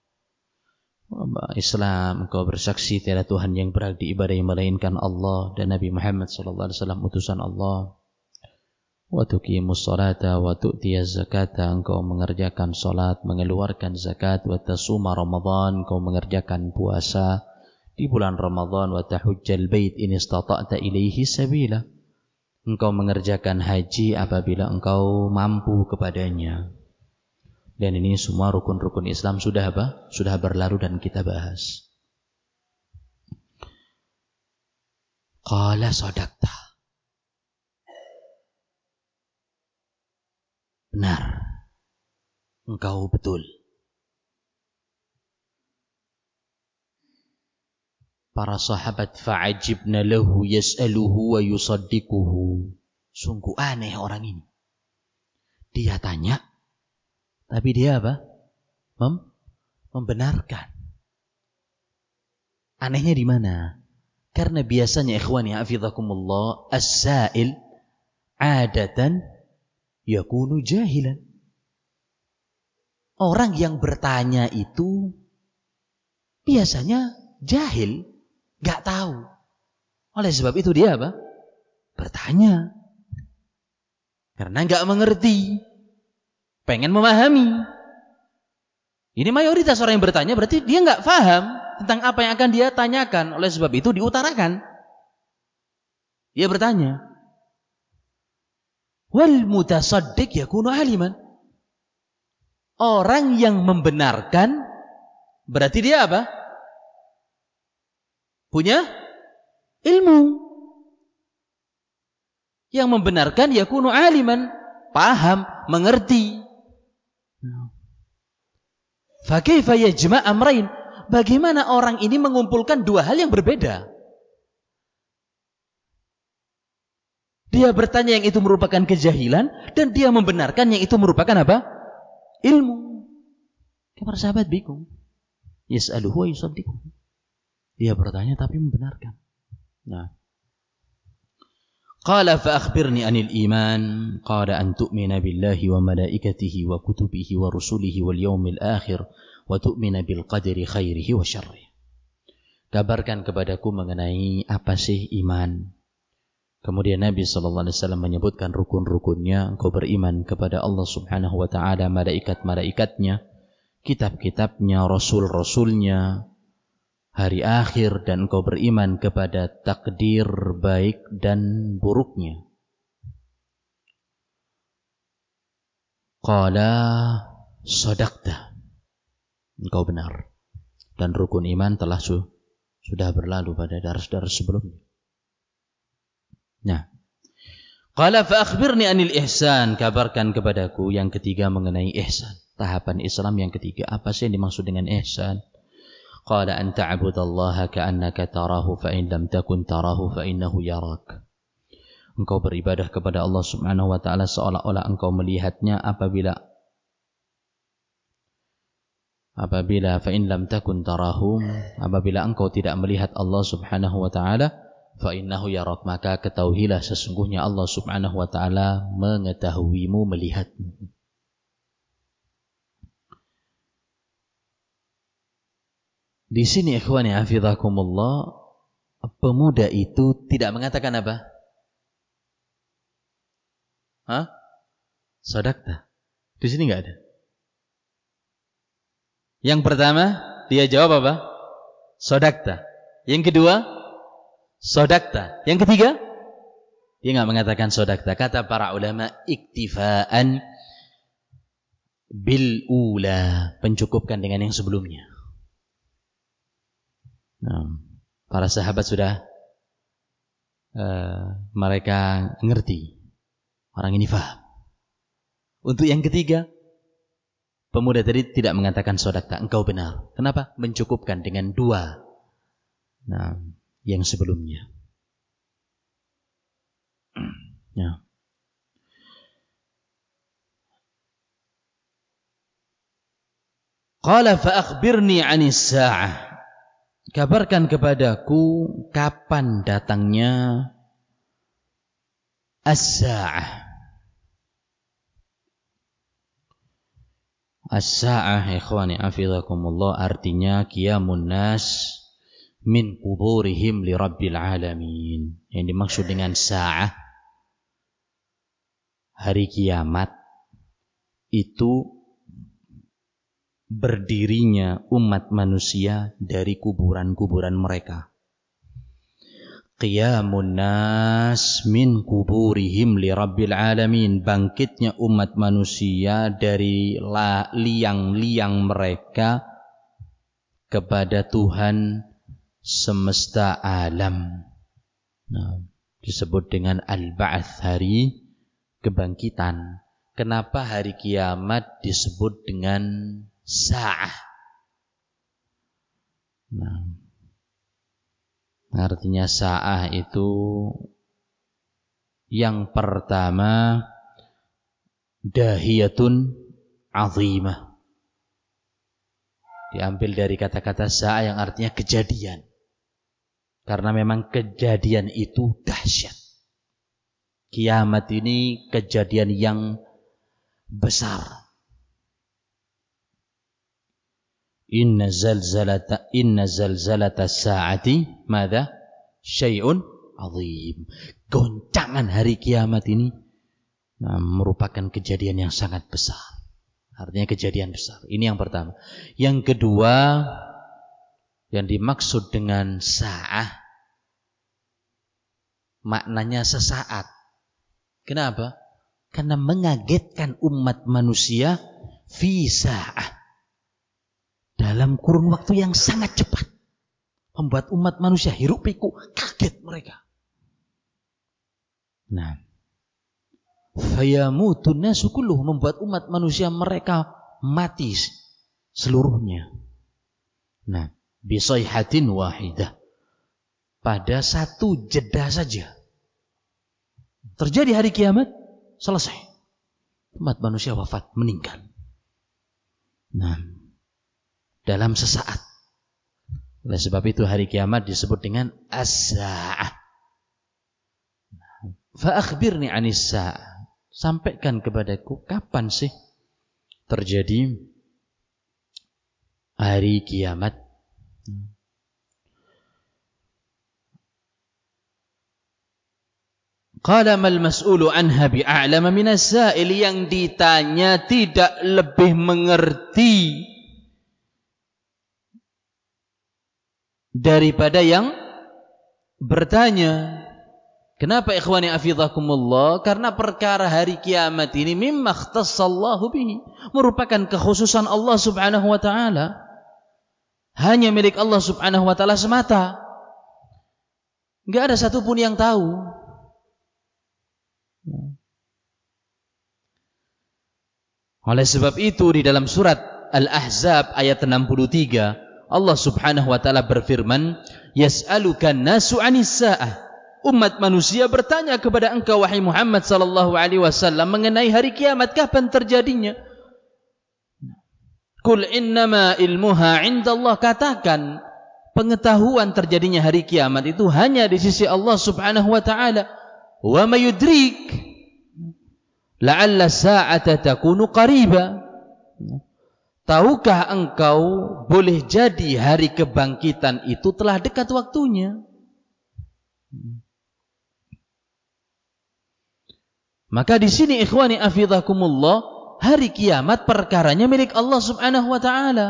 Islam, engkau bersaksi tiada Tuhan yang berhak diibadahi melainkan Allah dan Nabi Muhammad sallallahu alaihi wasallam utusan Allah. Wa tuqimus salata wa tu'tiyaz zakata, engkau mengerjakan salat, mengeluarkan zakat, wa tasuma Ramadan, engkau mengerjakan puasa di bulan Ramadan, wa tahujjal bait in istata'ta ilaihi sabila, engkau mengerjakan haji apabila engkau mampu kepadanya. Dan ini semua rukun-rukun Islam sudah apa? Sudah berlalu dan kita bahas. Qala sadaqta. Benar. Engkau betul. Para sahabat fa'ajibna lahu yas'aluhu wa yusaddiquhu. Sungguh aneh orang ini. Dia tanya, tapi dia apa? Membenarkan. Anehnya di mana? Karena biasanya ikhwani hafizakumullah, as-sa'il adatan yakunu jahilan. Orang yang bertanya itu biasanya jahil, gak tahu. Oleh sebab itu dia apa? Bertanya. Karena gak mengerti. Pengen memahami. Ini mayoritas orang yang bertanya berarti dia nggak paham tentang apa yang akan dia tanyakan. Oleh sebab itu diutarakan. Dia bertanya. Wal mutasaddiq yakunu aliman. Orang yang membenarkan berarti dia apa? Punya ilmu. Yang membenarkan yakunu aliman, paham, mengerti. Fakaifa yajma' amrayn? Bagaimana orang ini mengumpulkan dua hal yang berbeda? Dia bertanya yang itu merupakan kejahilan dan dia membenarkan yang itu merupakan apa? Ilmu. Para sahabat bingung. Yas'aluhu wa yusaddiquhu. Dia bertanya tapi membenarkan. Nah. Qala fa akhbirni anil iman. Qala an tu'mina billahi wa malaikatihi wa kutubihi wa rusulihi wal yawmil akhir wa tu'mina bil qadri khairihi wa syarrihi. Kabarkan kepadaku mengenai apa sih iman. Kemudian Nabi sallallahu alaihi wasallam menyebutkan rukun-rukunnya. Engkau beriman kepada Allah Subhanahu wa taala, malaikat-malaikatnya, kitab-kitabnya, rasul-rasulnya, hari akhir dan engkau beriman kepada takdir baik dan buruknya. Qala sadaqta, engkau benar. Dan rukun iman telah sudah berlalu pada dars-dars sebelumnya. Nah, qala fa akhbirni anil ihsan, kabarkan kepadaku yang ketiga mengenai ihsan. Tahapan Islam yang ketiga, apa sih yang dimaksud dengan ihsan? Qala an ta'budallaha ka'annaka tarahu fa in lam takun tarahu fa innahu yarak. Engkau beribadah kepada Allah Subhanahu wa taala seolah-olah engkau melihatnya apabila fa in lam takun tarahum, apabila engkau tidak melihat Allah Subhanahu wa taala, fa innahu yarak, maka ketahuilah sesungguhnya Allah Subhanahu wa taala mengetahuimu, melihatmu. Di sini ikhwani hafizakumullah, pemuda itu tidak mengatakan apa? Sadaqta. Di sini enggak ada. Yang pertama, dia jawab apa? Sadaqta. Yang kedua, sadaqta. Yang ketiga, dia enggak mengatakan sadaqta. Kata para ulama, iktifaan bil ula, mencukupkan dengan yang sebelumnya. Nah, para sahabat sudah mereka ngerti. Orang ini faham. Untuk yang ketiga, pemuda tadi tidak mengatakan sadaqta, engkau benar. Kenapa? Mencukupkan dengan dua. Nah, yang sebelumnya. Ya. Qala fa akhbirni 'anis sa'ah. Kabarkan kepadaku kapan datangnya as-sa'ah. As-sa'ah ikhwani hafizakumullah artinya qiyamun nas min quburihim li rabbil alamin. Yang dimaksud dengan sa'ah, hari kiamat itu berdirinya umat manusia dari kuburan-kuburan mereka. Qiyamun nas min kuburihim li rabbil alamin, bangkitnya umat manusia dari liang-liang mereka kepada Tuhan semesta alam. Nah, disebut dengan al-ba'ats, hari kebangkitan. Kenapa hari kiamat disebut dengan sa'ah? Nah, artinya sa'ah itu yang pertama dahiyatun azimah. Diambil dari kata-kata sa'ah yang artinya kejadian. Karena memang kejadian itu dahsyat. Kiamat ini kejadian yang besar. Inna zalzalata sa'ati madza syai'un azim. Goncangan hari kiamat ini merupakan kejadian yang sangat besar. Artinya kejadian besar. Ini yang pertama. Yang kedua, yang dimaksud dengan sa'ah maknanya sesaat. Kenapa? Karena mengagetkan umat manusia fi sa'ah, dalam kurun waktu yang sangat cepat, membuat umat manusia hiruk pikuk, kaget mereka. Nah, fayamutun nasu kulluhum, membuat umat manusia mereka mati seluruhnya. Nah, bisayhatin wahidah, pada satu jeda saja terjadi hari kiamat, selesai. Umat manusia wafat, meninggal. Nah, dalam sesaat. Oleh sebab itu hari kiamat disebut dengan as-sa'ah. Fa akhbirni 'anis sa'ah. Sampaikan kepadaku kapan sih terjadi hari kiamat. Qala mal mas'ulu anha bi'a'lama minas sa'il, yang ditanya tidak lebih mengerti daripada yang bertanya. Kenapa ikhwani afidhakumullah? Karena perkara hari kiamat ini mimma ikhtassallahu bihi, merupakan kekhususan Allah subhanahu wa ta'ala. Hanya milik Allah subhanahu wa ta'ala semata. Enggak ada satupun yang tahu. Oleh sebab itu di dalam surat Al-Ahzab ayat 63 Allah subhanahu wa ta'ala berfirman, yas'alukan nasu 'anis sa'ah. Umat manusia bertanya kepada engkau wahai Muhammad sallallahu alaihi wasallam mengenai hari kiamat, kapan terjadinya? Qul innama ilmuha 'indallah, katakan pengetahuan terjadinya hari kiamat itu hanya di sisi Allah subhanahu wa ta'ala. Wa may yudrik la'alla sa'ata takunu qariba. Tahukah engkau boleh jadi hari kebangkitan itu telah dekat waktunya? Maka di sini ikhwani afidhakumullah, hari kiamat perkaranya milik Allah subhanahu wa ta'ala.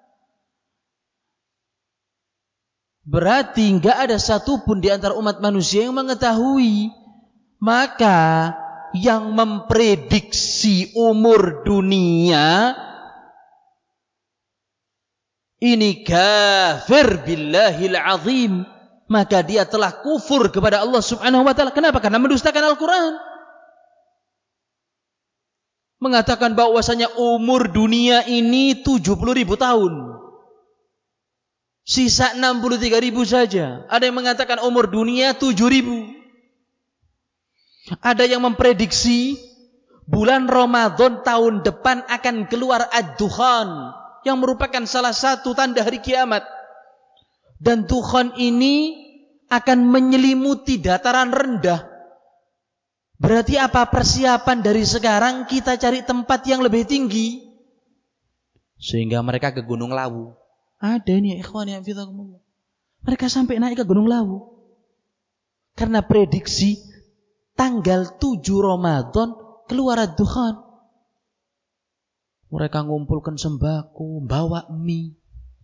Berarti enggak ada satupun di antara umat manusia yang mengetahui. Maka yang memprediksi umur dunia ini kafir billahil azim, maka dia telah kufur kepada Allah subhanahu wa ta'ala. Kenapa? Karena mendustakan Al-Quran. Mengatakan bahwasanya umur dunia ini 70.000 tahun. Sisa 63.000 saja. Ada yang mengatakan umur dunia 7.000. Ada yang memprediksi bulan Ramadan tahun depan akan keluar ad-dukhan, yang merupakan salah satu tanda hari kiamat. Dan dukhan ini akan menyelimuti dataran rendah. Berarti apa? Persiapan dari sekarang kita cari tempat yang lebih tinggi sehingga mereka ke Gunung Lawu. Ada ini ya ikhwan yang fitakumullah. Mereka sampai naik ke Gunung Lawu karena prediksi tanggal 7 Ramadan keluar ad-dukhan. Mereka ngumpulkan sembako, bawa mie.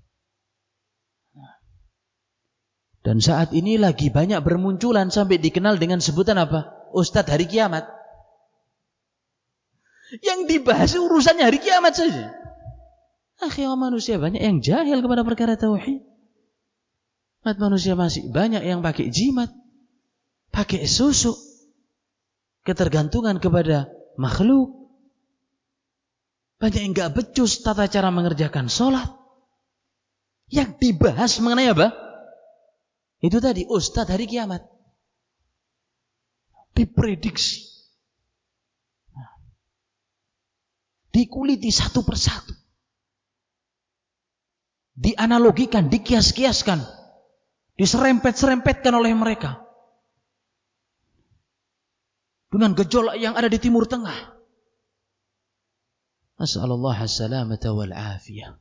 Dan saat ini lagi banyak bermunculan sampai dikenal dengan sebutan apa? Ustadz hari kiamat. Yang dibahas urusannya hari kiamat saja. Akhirnya manusia banyak yang jahil kepada perkara tauhid. Manusia masih banyak yang pakai jimat, pakai susu, ketergantungan kepada makhluk. Banyak yang gak becus tata cara mengerjakan sholat. Yang dibahas mengenai apa? Itu tadi ustadz hari kiamat. Diprediksi, dikuliti satu persatu, dianalogikan, dikias-kiaskan, diserempet-serempetkan oleh mereka dengan gejolak yang ada di Timur Tengah. Nas'alullah as-salamata wal afiyah.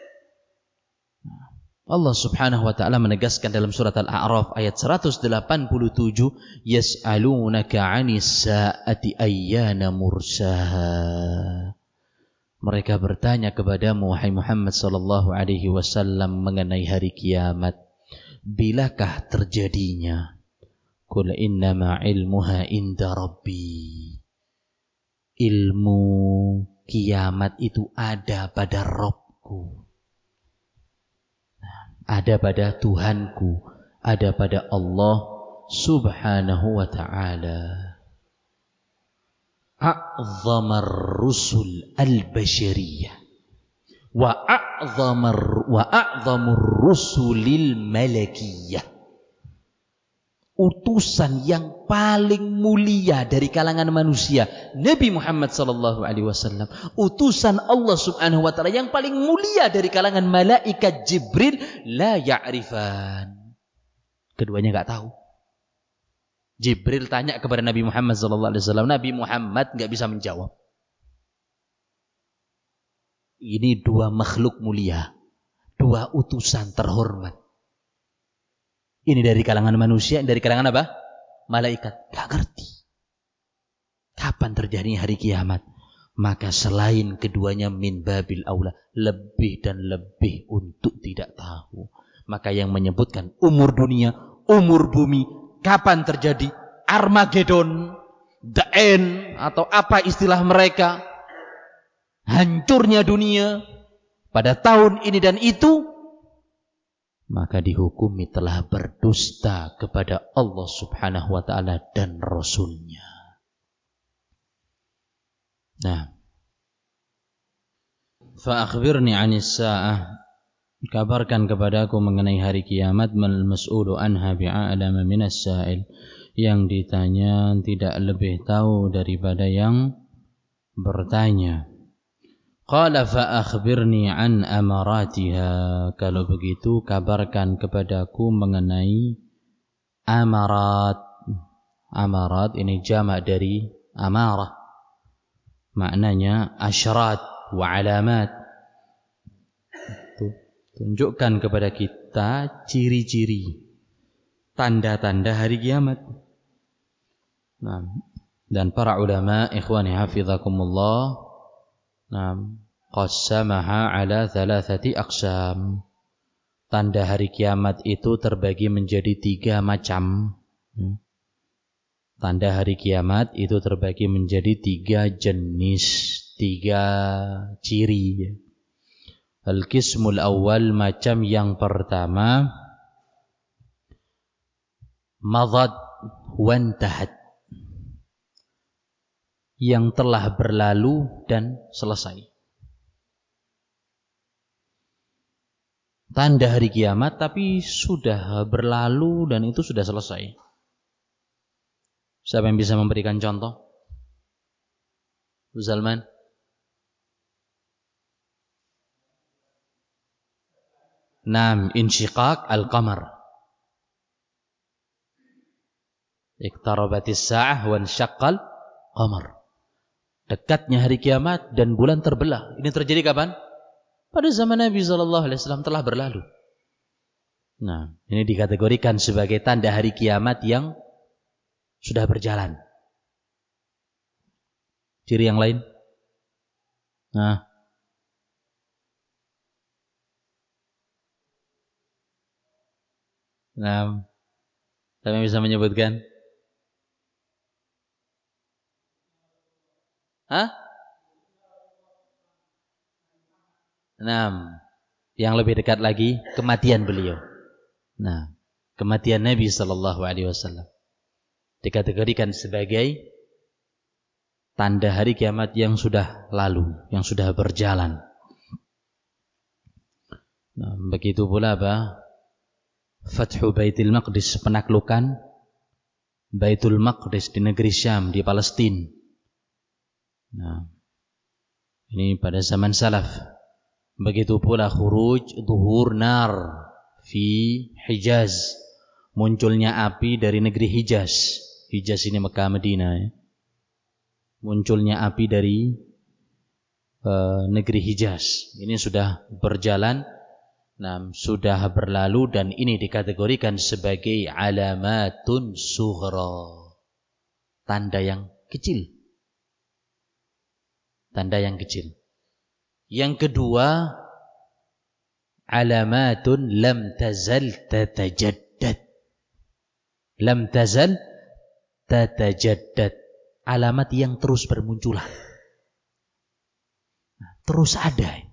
Allah subhanahu wa ta'ala menegaskan dalam surat Al-A'raf ayat 187, yas'alunaka 'anis sa'ati ayyana mursaha. Mereka bertanya kepadamu wahai Muhammad sallallahu alaihi wasallam mengenai hari kiamat, bilakah terjadinya? Qul innama ilmuha inda rabbi. Ilmu kiamat itu ada pada Rabbku. Ada pada Tuhanku, ada pada Allah subhanahu wa ta'ala. A'zamar rusul al-bashariyah wa a'zamur rusulil malakiyah. Utusan yang paling mulia dari kalangan manusia, Nabi Muhammad sallallahu alaihi wasallam. Utusan Allah subhanahu wa ta'ala yang paling mulia dari kalangan malaikat Jibril, la ya'rifan. Keduanya enggak tahu. Jibril tanya kepada Nabi Muhammad sallallahu alaihi wasallam, Nabi Muhammad enggak bisa menjawab. Ini dua makhluk mulia, dua utusan terhormat. Ini dari kalangan manusia, dari kalangan apa? Malaikat. Gak ngerti kapan terjadi hari kiamat. Maka selain keduanya min babil aula, lebih dan lebih untuk tidak tahu. Maka yang menyebutkan umur dunia, umur bumi, kapan terjadi Armageddon, the end, atau apa istilah mereka, hancurnya dunia pada tahun ini dan itu, maka dihukumi telah berdusta kepada Allah subhanahu wa ta'ala dan Rasulnya. Nah, fa'akhbirni 'anis sa'ah, kabarkan kepadaku mengenai hari kiamat, mal mas'ulu anha bi'a'lama minas sa'il, yang ditanya tidak lebih tahu daripada yang bertanya. Qala fa'akhbirni 'an amaratiha, kalau begitu kabarkan kepadaku mengenai amarat. Amarat ini jamak dari amarah, maknanya asyrat wa alamat. Tunjukkan kepada kita ciri-ciri, tanda-tanda hari kiamat. Nah, dan para ulama ikhwani hafizakumullah, qassamaha ala thalathati aqsam. Tanda hari kiamat itu terbagi menjadi 3 macam. Tanda hari kiamat itu terbagi menjadi 3 jenis, 3 ciri. Al-qismul awal, macam yang pertama, madad wantahat, yang telah berlalu dan selesai. Tanda hari kiamat tapi sudah berlalu dan itu sudah selesai. Siapa yang bisa memberikan contoh? Bu Salman? Naam, insyiqaq al-qamar. Iqtarabatis sa'ah wa insyaqqal qamar. Dekatnya hari kiamat dan bulan terbelah. Ini terjadi kapan? Pada zaman Nabi SAW, telah berlalu. Nah, ini dikategorikan sebagai tanda hari kiamat yang sudah berjalan. Ciri yang lain? Nah, siapa yang bisa menyebutkan? Yang lebih dekat lagi, kematian beliau. Nah, kematian Nabi SAW dikategorikan sebagai tanda hari kiamat yang sudah lalu, yang sudah berjalan. Nah, begitu pula Fathu Baitul Maqdis, penaklukan Baitul Maqdis di negeri Syam, di Palestina. Nah, ini pada zaman salaf. Begitu pula khuruj dhuhur nar fi Hijaz, munculnya api dari negeri Hijaz. Hijaz ini Mekah Madinah, ya. Munculnya api dari negeri Hijaz. Ini sudah berjalan, sudah berlalu, dan ini dikategorikan sebagai alamatun sughra, tanda yang kecil. Tanda yang kecil. Yang kedua, alamatun lam tazal tatajaddad. Lam tazal tatajaddad, alamat yang terus bermunculan. Terus ada.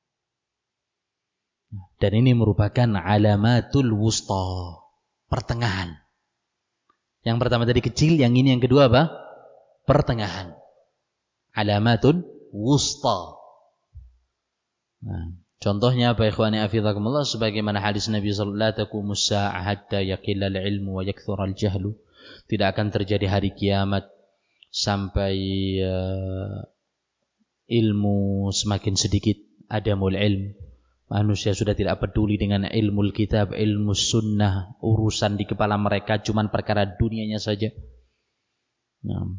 Dan ini merupakan alamatul wusta, pertengahan. Yang pertama tadi kecil, yang ini yang kedua apa? Pertengahan. Alamatul wusta. Nah, contohnya apa ikhwani hafizakumullah, sebagaimana hadis Nabi sallallahu alaihi wasallam, la taqumus sa'ah hatta yaqilla al-ilmu wa yakthura al-jahlu. Tidak akan terjadi hari kiamat sampai ilmu semakin sedikit, adamul ilm. Manusia sudah tidak peduli dengan ilmu kitab, ilmu sunnah, urusan di kepala mereka cuman perkara dunianya saja. Nah,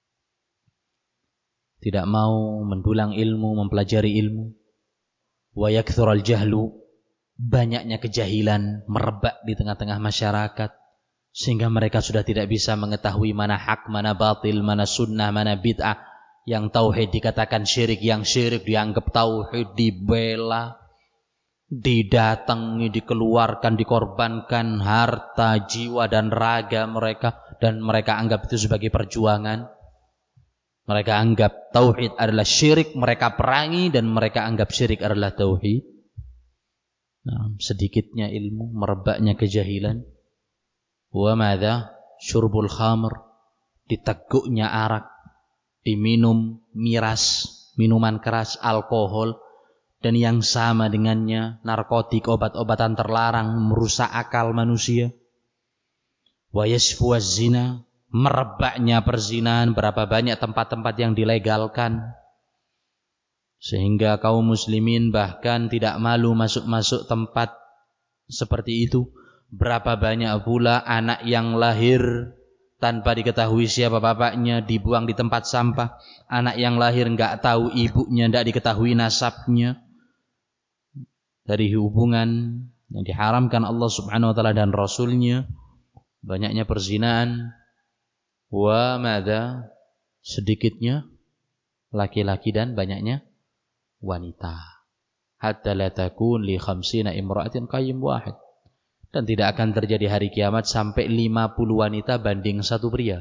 tidak mau mendulang ilmu, mempelajari ilmu. Wa yakthural jahlu, banyaknya kejahilan merebak di tengah-tengah masyarakat sehingga mereka sudah tidak bisa mengetahui mana hak, mana batil, mana sunnah, mana bid'ah. Yang tauhid dikatakan syirik, yang syirik dianggap tauhid, dibela. didatangi, dikeluarkan, dikorbankan harta, jiwa dan raga mereka, dan mereka anggap itu sebagai perjuangan. Mereka anggap tauhid adalah syirik, mereka perangi, dan mereka anggap syirik adalah tauhid. Nah, sedikitnya ilmu, merebaknya kejahilan. Wa madza? Syurbul khamr, diteguknya arak, diminum miras, minuman keras, alkohol, dan yang sama dengannya narkotik, obat-obatan terlarang, merusak akal manusia. Wa yasfu az-zina, merebaknya perzinahan, berapa banyak tempat-tempat yang dilegalkan, sehingga kaum muslimin bahkan tidak malu masuk-masuk tempat seperti itu. Berapa banyak pula anak yang lahir tanpa diketahui siapa bapaknya, dibuang di tempat sampah. Anak yang lahir enggak tahu ibunya, enggak diketahui nasabnya, dari hubungan yang diharamkan Allah Subhanahu wa taala dan Rasulnya. Banyaknya perzinahan. Wa madza? Sedikitnya laki-laki dan banyaknya wanita. Hatta la takun li 50 imra'atin qayyim wahid. Dan tidak akan terjadi hari kiamat sampai 50 wanita banding satu pria.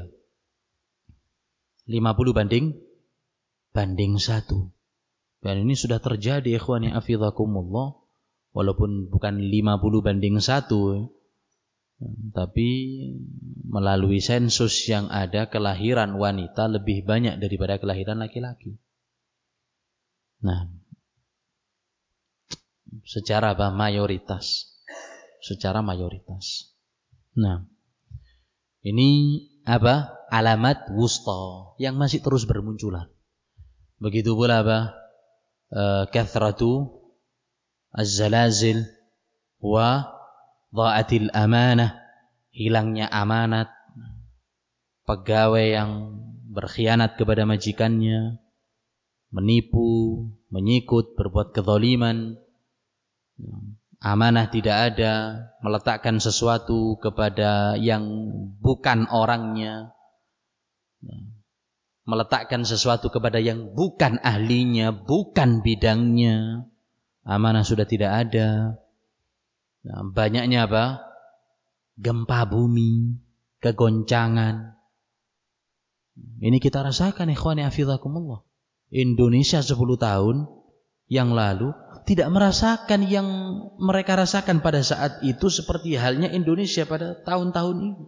50 banding satu. Dan ini sudah terjadi, ikhwani hafizakumullah. Walaupun bukan 50 banding satu, tapi melalui sensus yang ada, kelahiran wanita lebih banyak daripada kelahiran laki-laki. Nah, secara apa? Mayoritas. Secara mayoritas. Nah, ini apa? Alamat wusta yang masih terus bermunculan. Begitu pula apa? Kathratu az-zalazil wa dha'atil amanah, hilangnya amanat, pegawai yang berkhianat kepada majikannya, menipu, menyikut, berbuat kezaliman, amanah tidak ada, meletakkan sesuatu kepada yang bukan orangnya, meletakkan sesuatu kepada yang bukan ahlinya, bukan bidangnya, amanah sudah tidak ada. Nah, banyaknya apa? Gempa bumi, kegoncangan. Ini kita rasakan, ikhwani hafizakumullah. Indonesia 10 tahun yang lalu tidak merasakan yang mereka rasakan pada saat itu seperti halnya Indonesia pada tahun-tahun ini.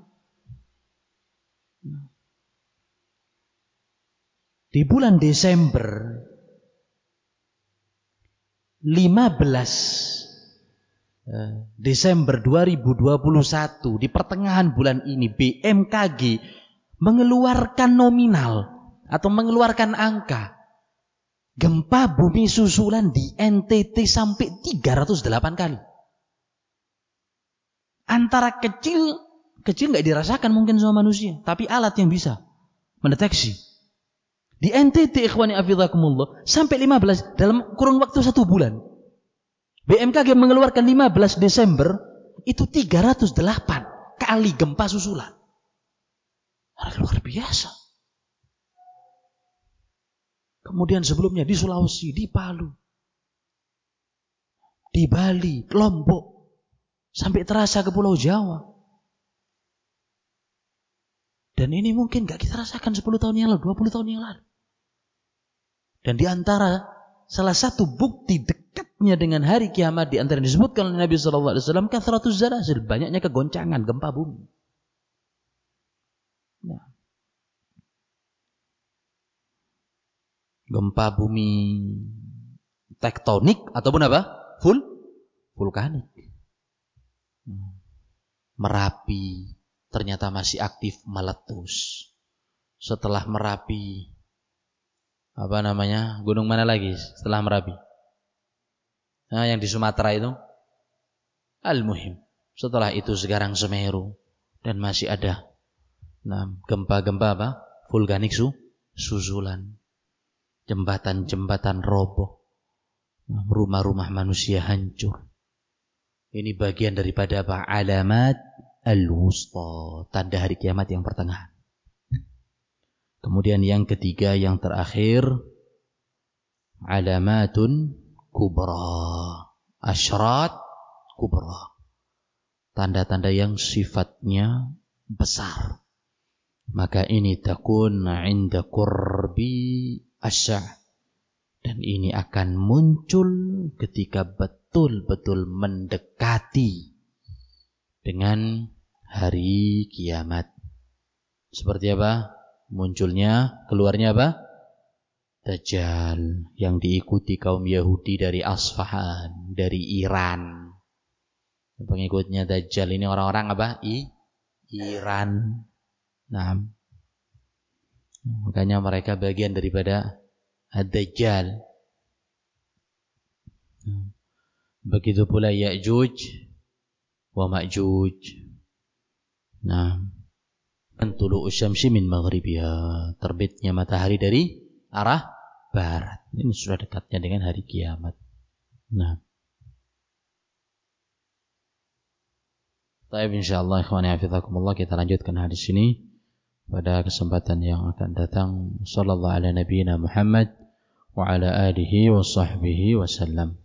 Di bulan Desember 15 Desember 2021, di pertengahan bulan ini BMKG mengeluarkan nominal atau mengeluarkan angka gempa bumi susulan di NTT sampai 308 kali. Antara kecil nggak dirasakan mungkin sama manusia, tapi alat yang bisa mendeteksi. Di NTT, ikhwani hafizakumullah, sampai 15 dalam kurun waktu 1 bulan. BMKG mengeluarkan 15 Desember itu 308 kali gempa susulan. Luar biasa. Kemudian sebelumnya di Sulawesi, di Palu, di Bali, Lombok, sampai terasa ke Pulau Jawa. Dan ini mungkin gak kita rasakan 10 tahun yang lalu, 20 tahun yang lalu. Dan di antara salah satu bukti dekatnya dengan hari kiamat, di antara yang disebutkan oleh Nabi SAW, kathratuz zalazil, banyaknya kegoncangan, gempa bumi. Nah, gempa bumi tektonik ataupun apa? Vulkanik. Merapi ternyata masih aktif meletus. Setelah Merapi, gunung mana lagi setelah Merapi? Nah, yang di Sumatera itu Al-Muhim. Setelah itu sekarang Semeru, dan masih ada gempa-gempa vulkanik susulan. Jembatan-jembatan roboh, rumah-rumah manusia hancur. Ini bagian daripada apa? Alamat al-wusta, tanda hari kiamat yang pertengahan. Kemudian yang ketiga, yang terakhir, alamatun kubra, asyrat kubra, tanda-tanda yang sifatnya besar. Maka ini takun 'inda qurbi asy-sya', dan ini akan muncul ketika betul-betul mendekati dengan hari kiamat. Seperti apa? Munculnya, keluarnya apa? Dajjal yang diikuti kaum Yahudi dari Asfahan, dari Iran. Pengikutnya Dajjal ini orang-orang apa? Iran. Nah, makanya mereka bagian daripada Ad-Dajjal. Begitu pula Ya'juj wa Ma'juj. Nah, tulu'u syamsi min maghribiha, terbitnya matahari dari arah barat. Ini sudah dekatnya dengan hari kiamat. Nah, baik, insyaallah ikhwani hafizakumullah, kita lanjutkan hadis ini pada kesempatan yang akan datang. Sallallahu ala nabiyyina Muhammad wa ala alihi wa sahbihi wasallam.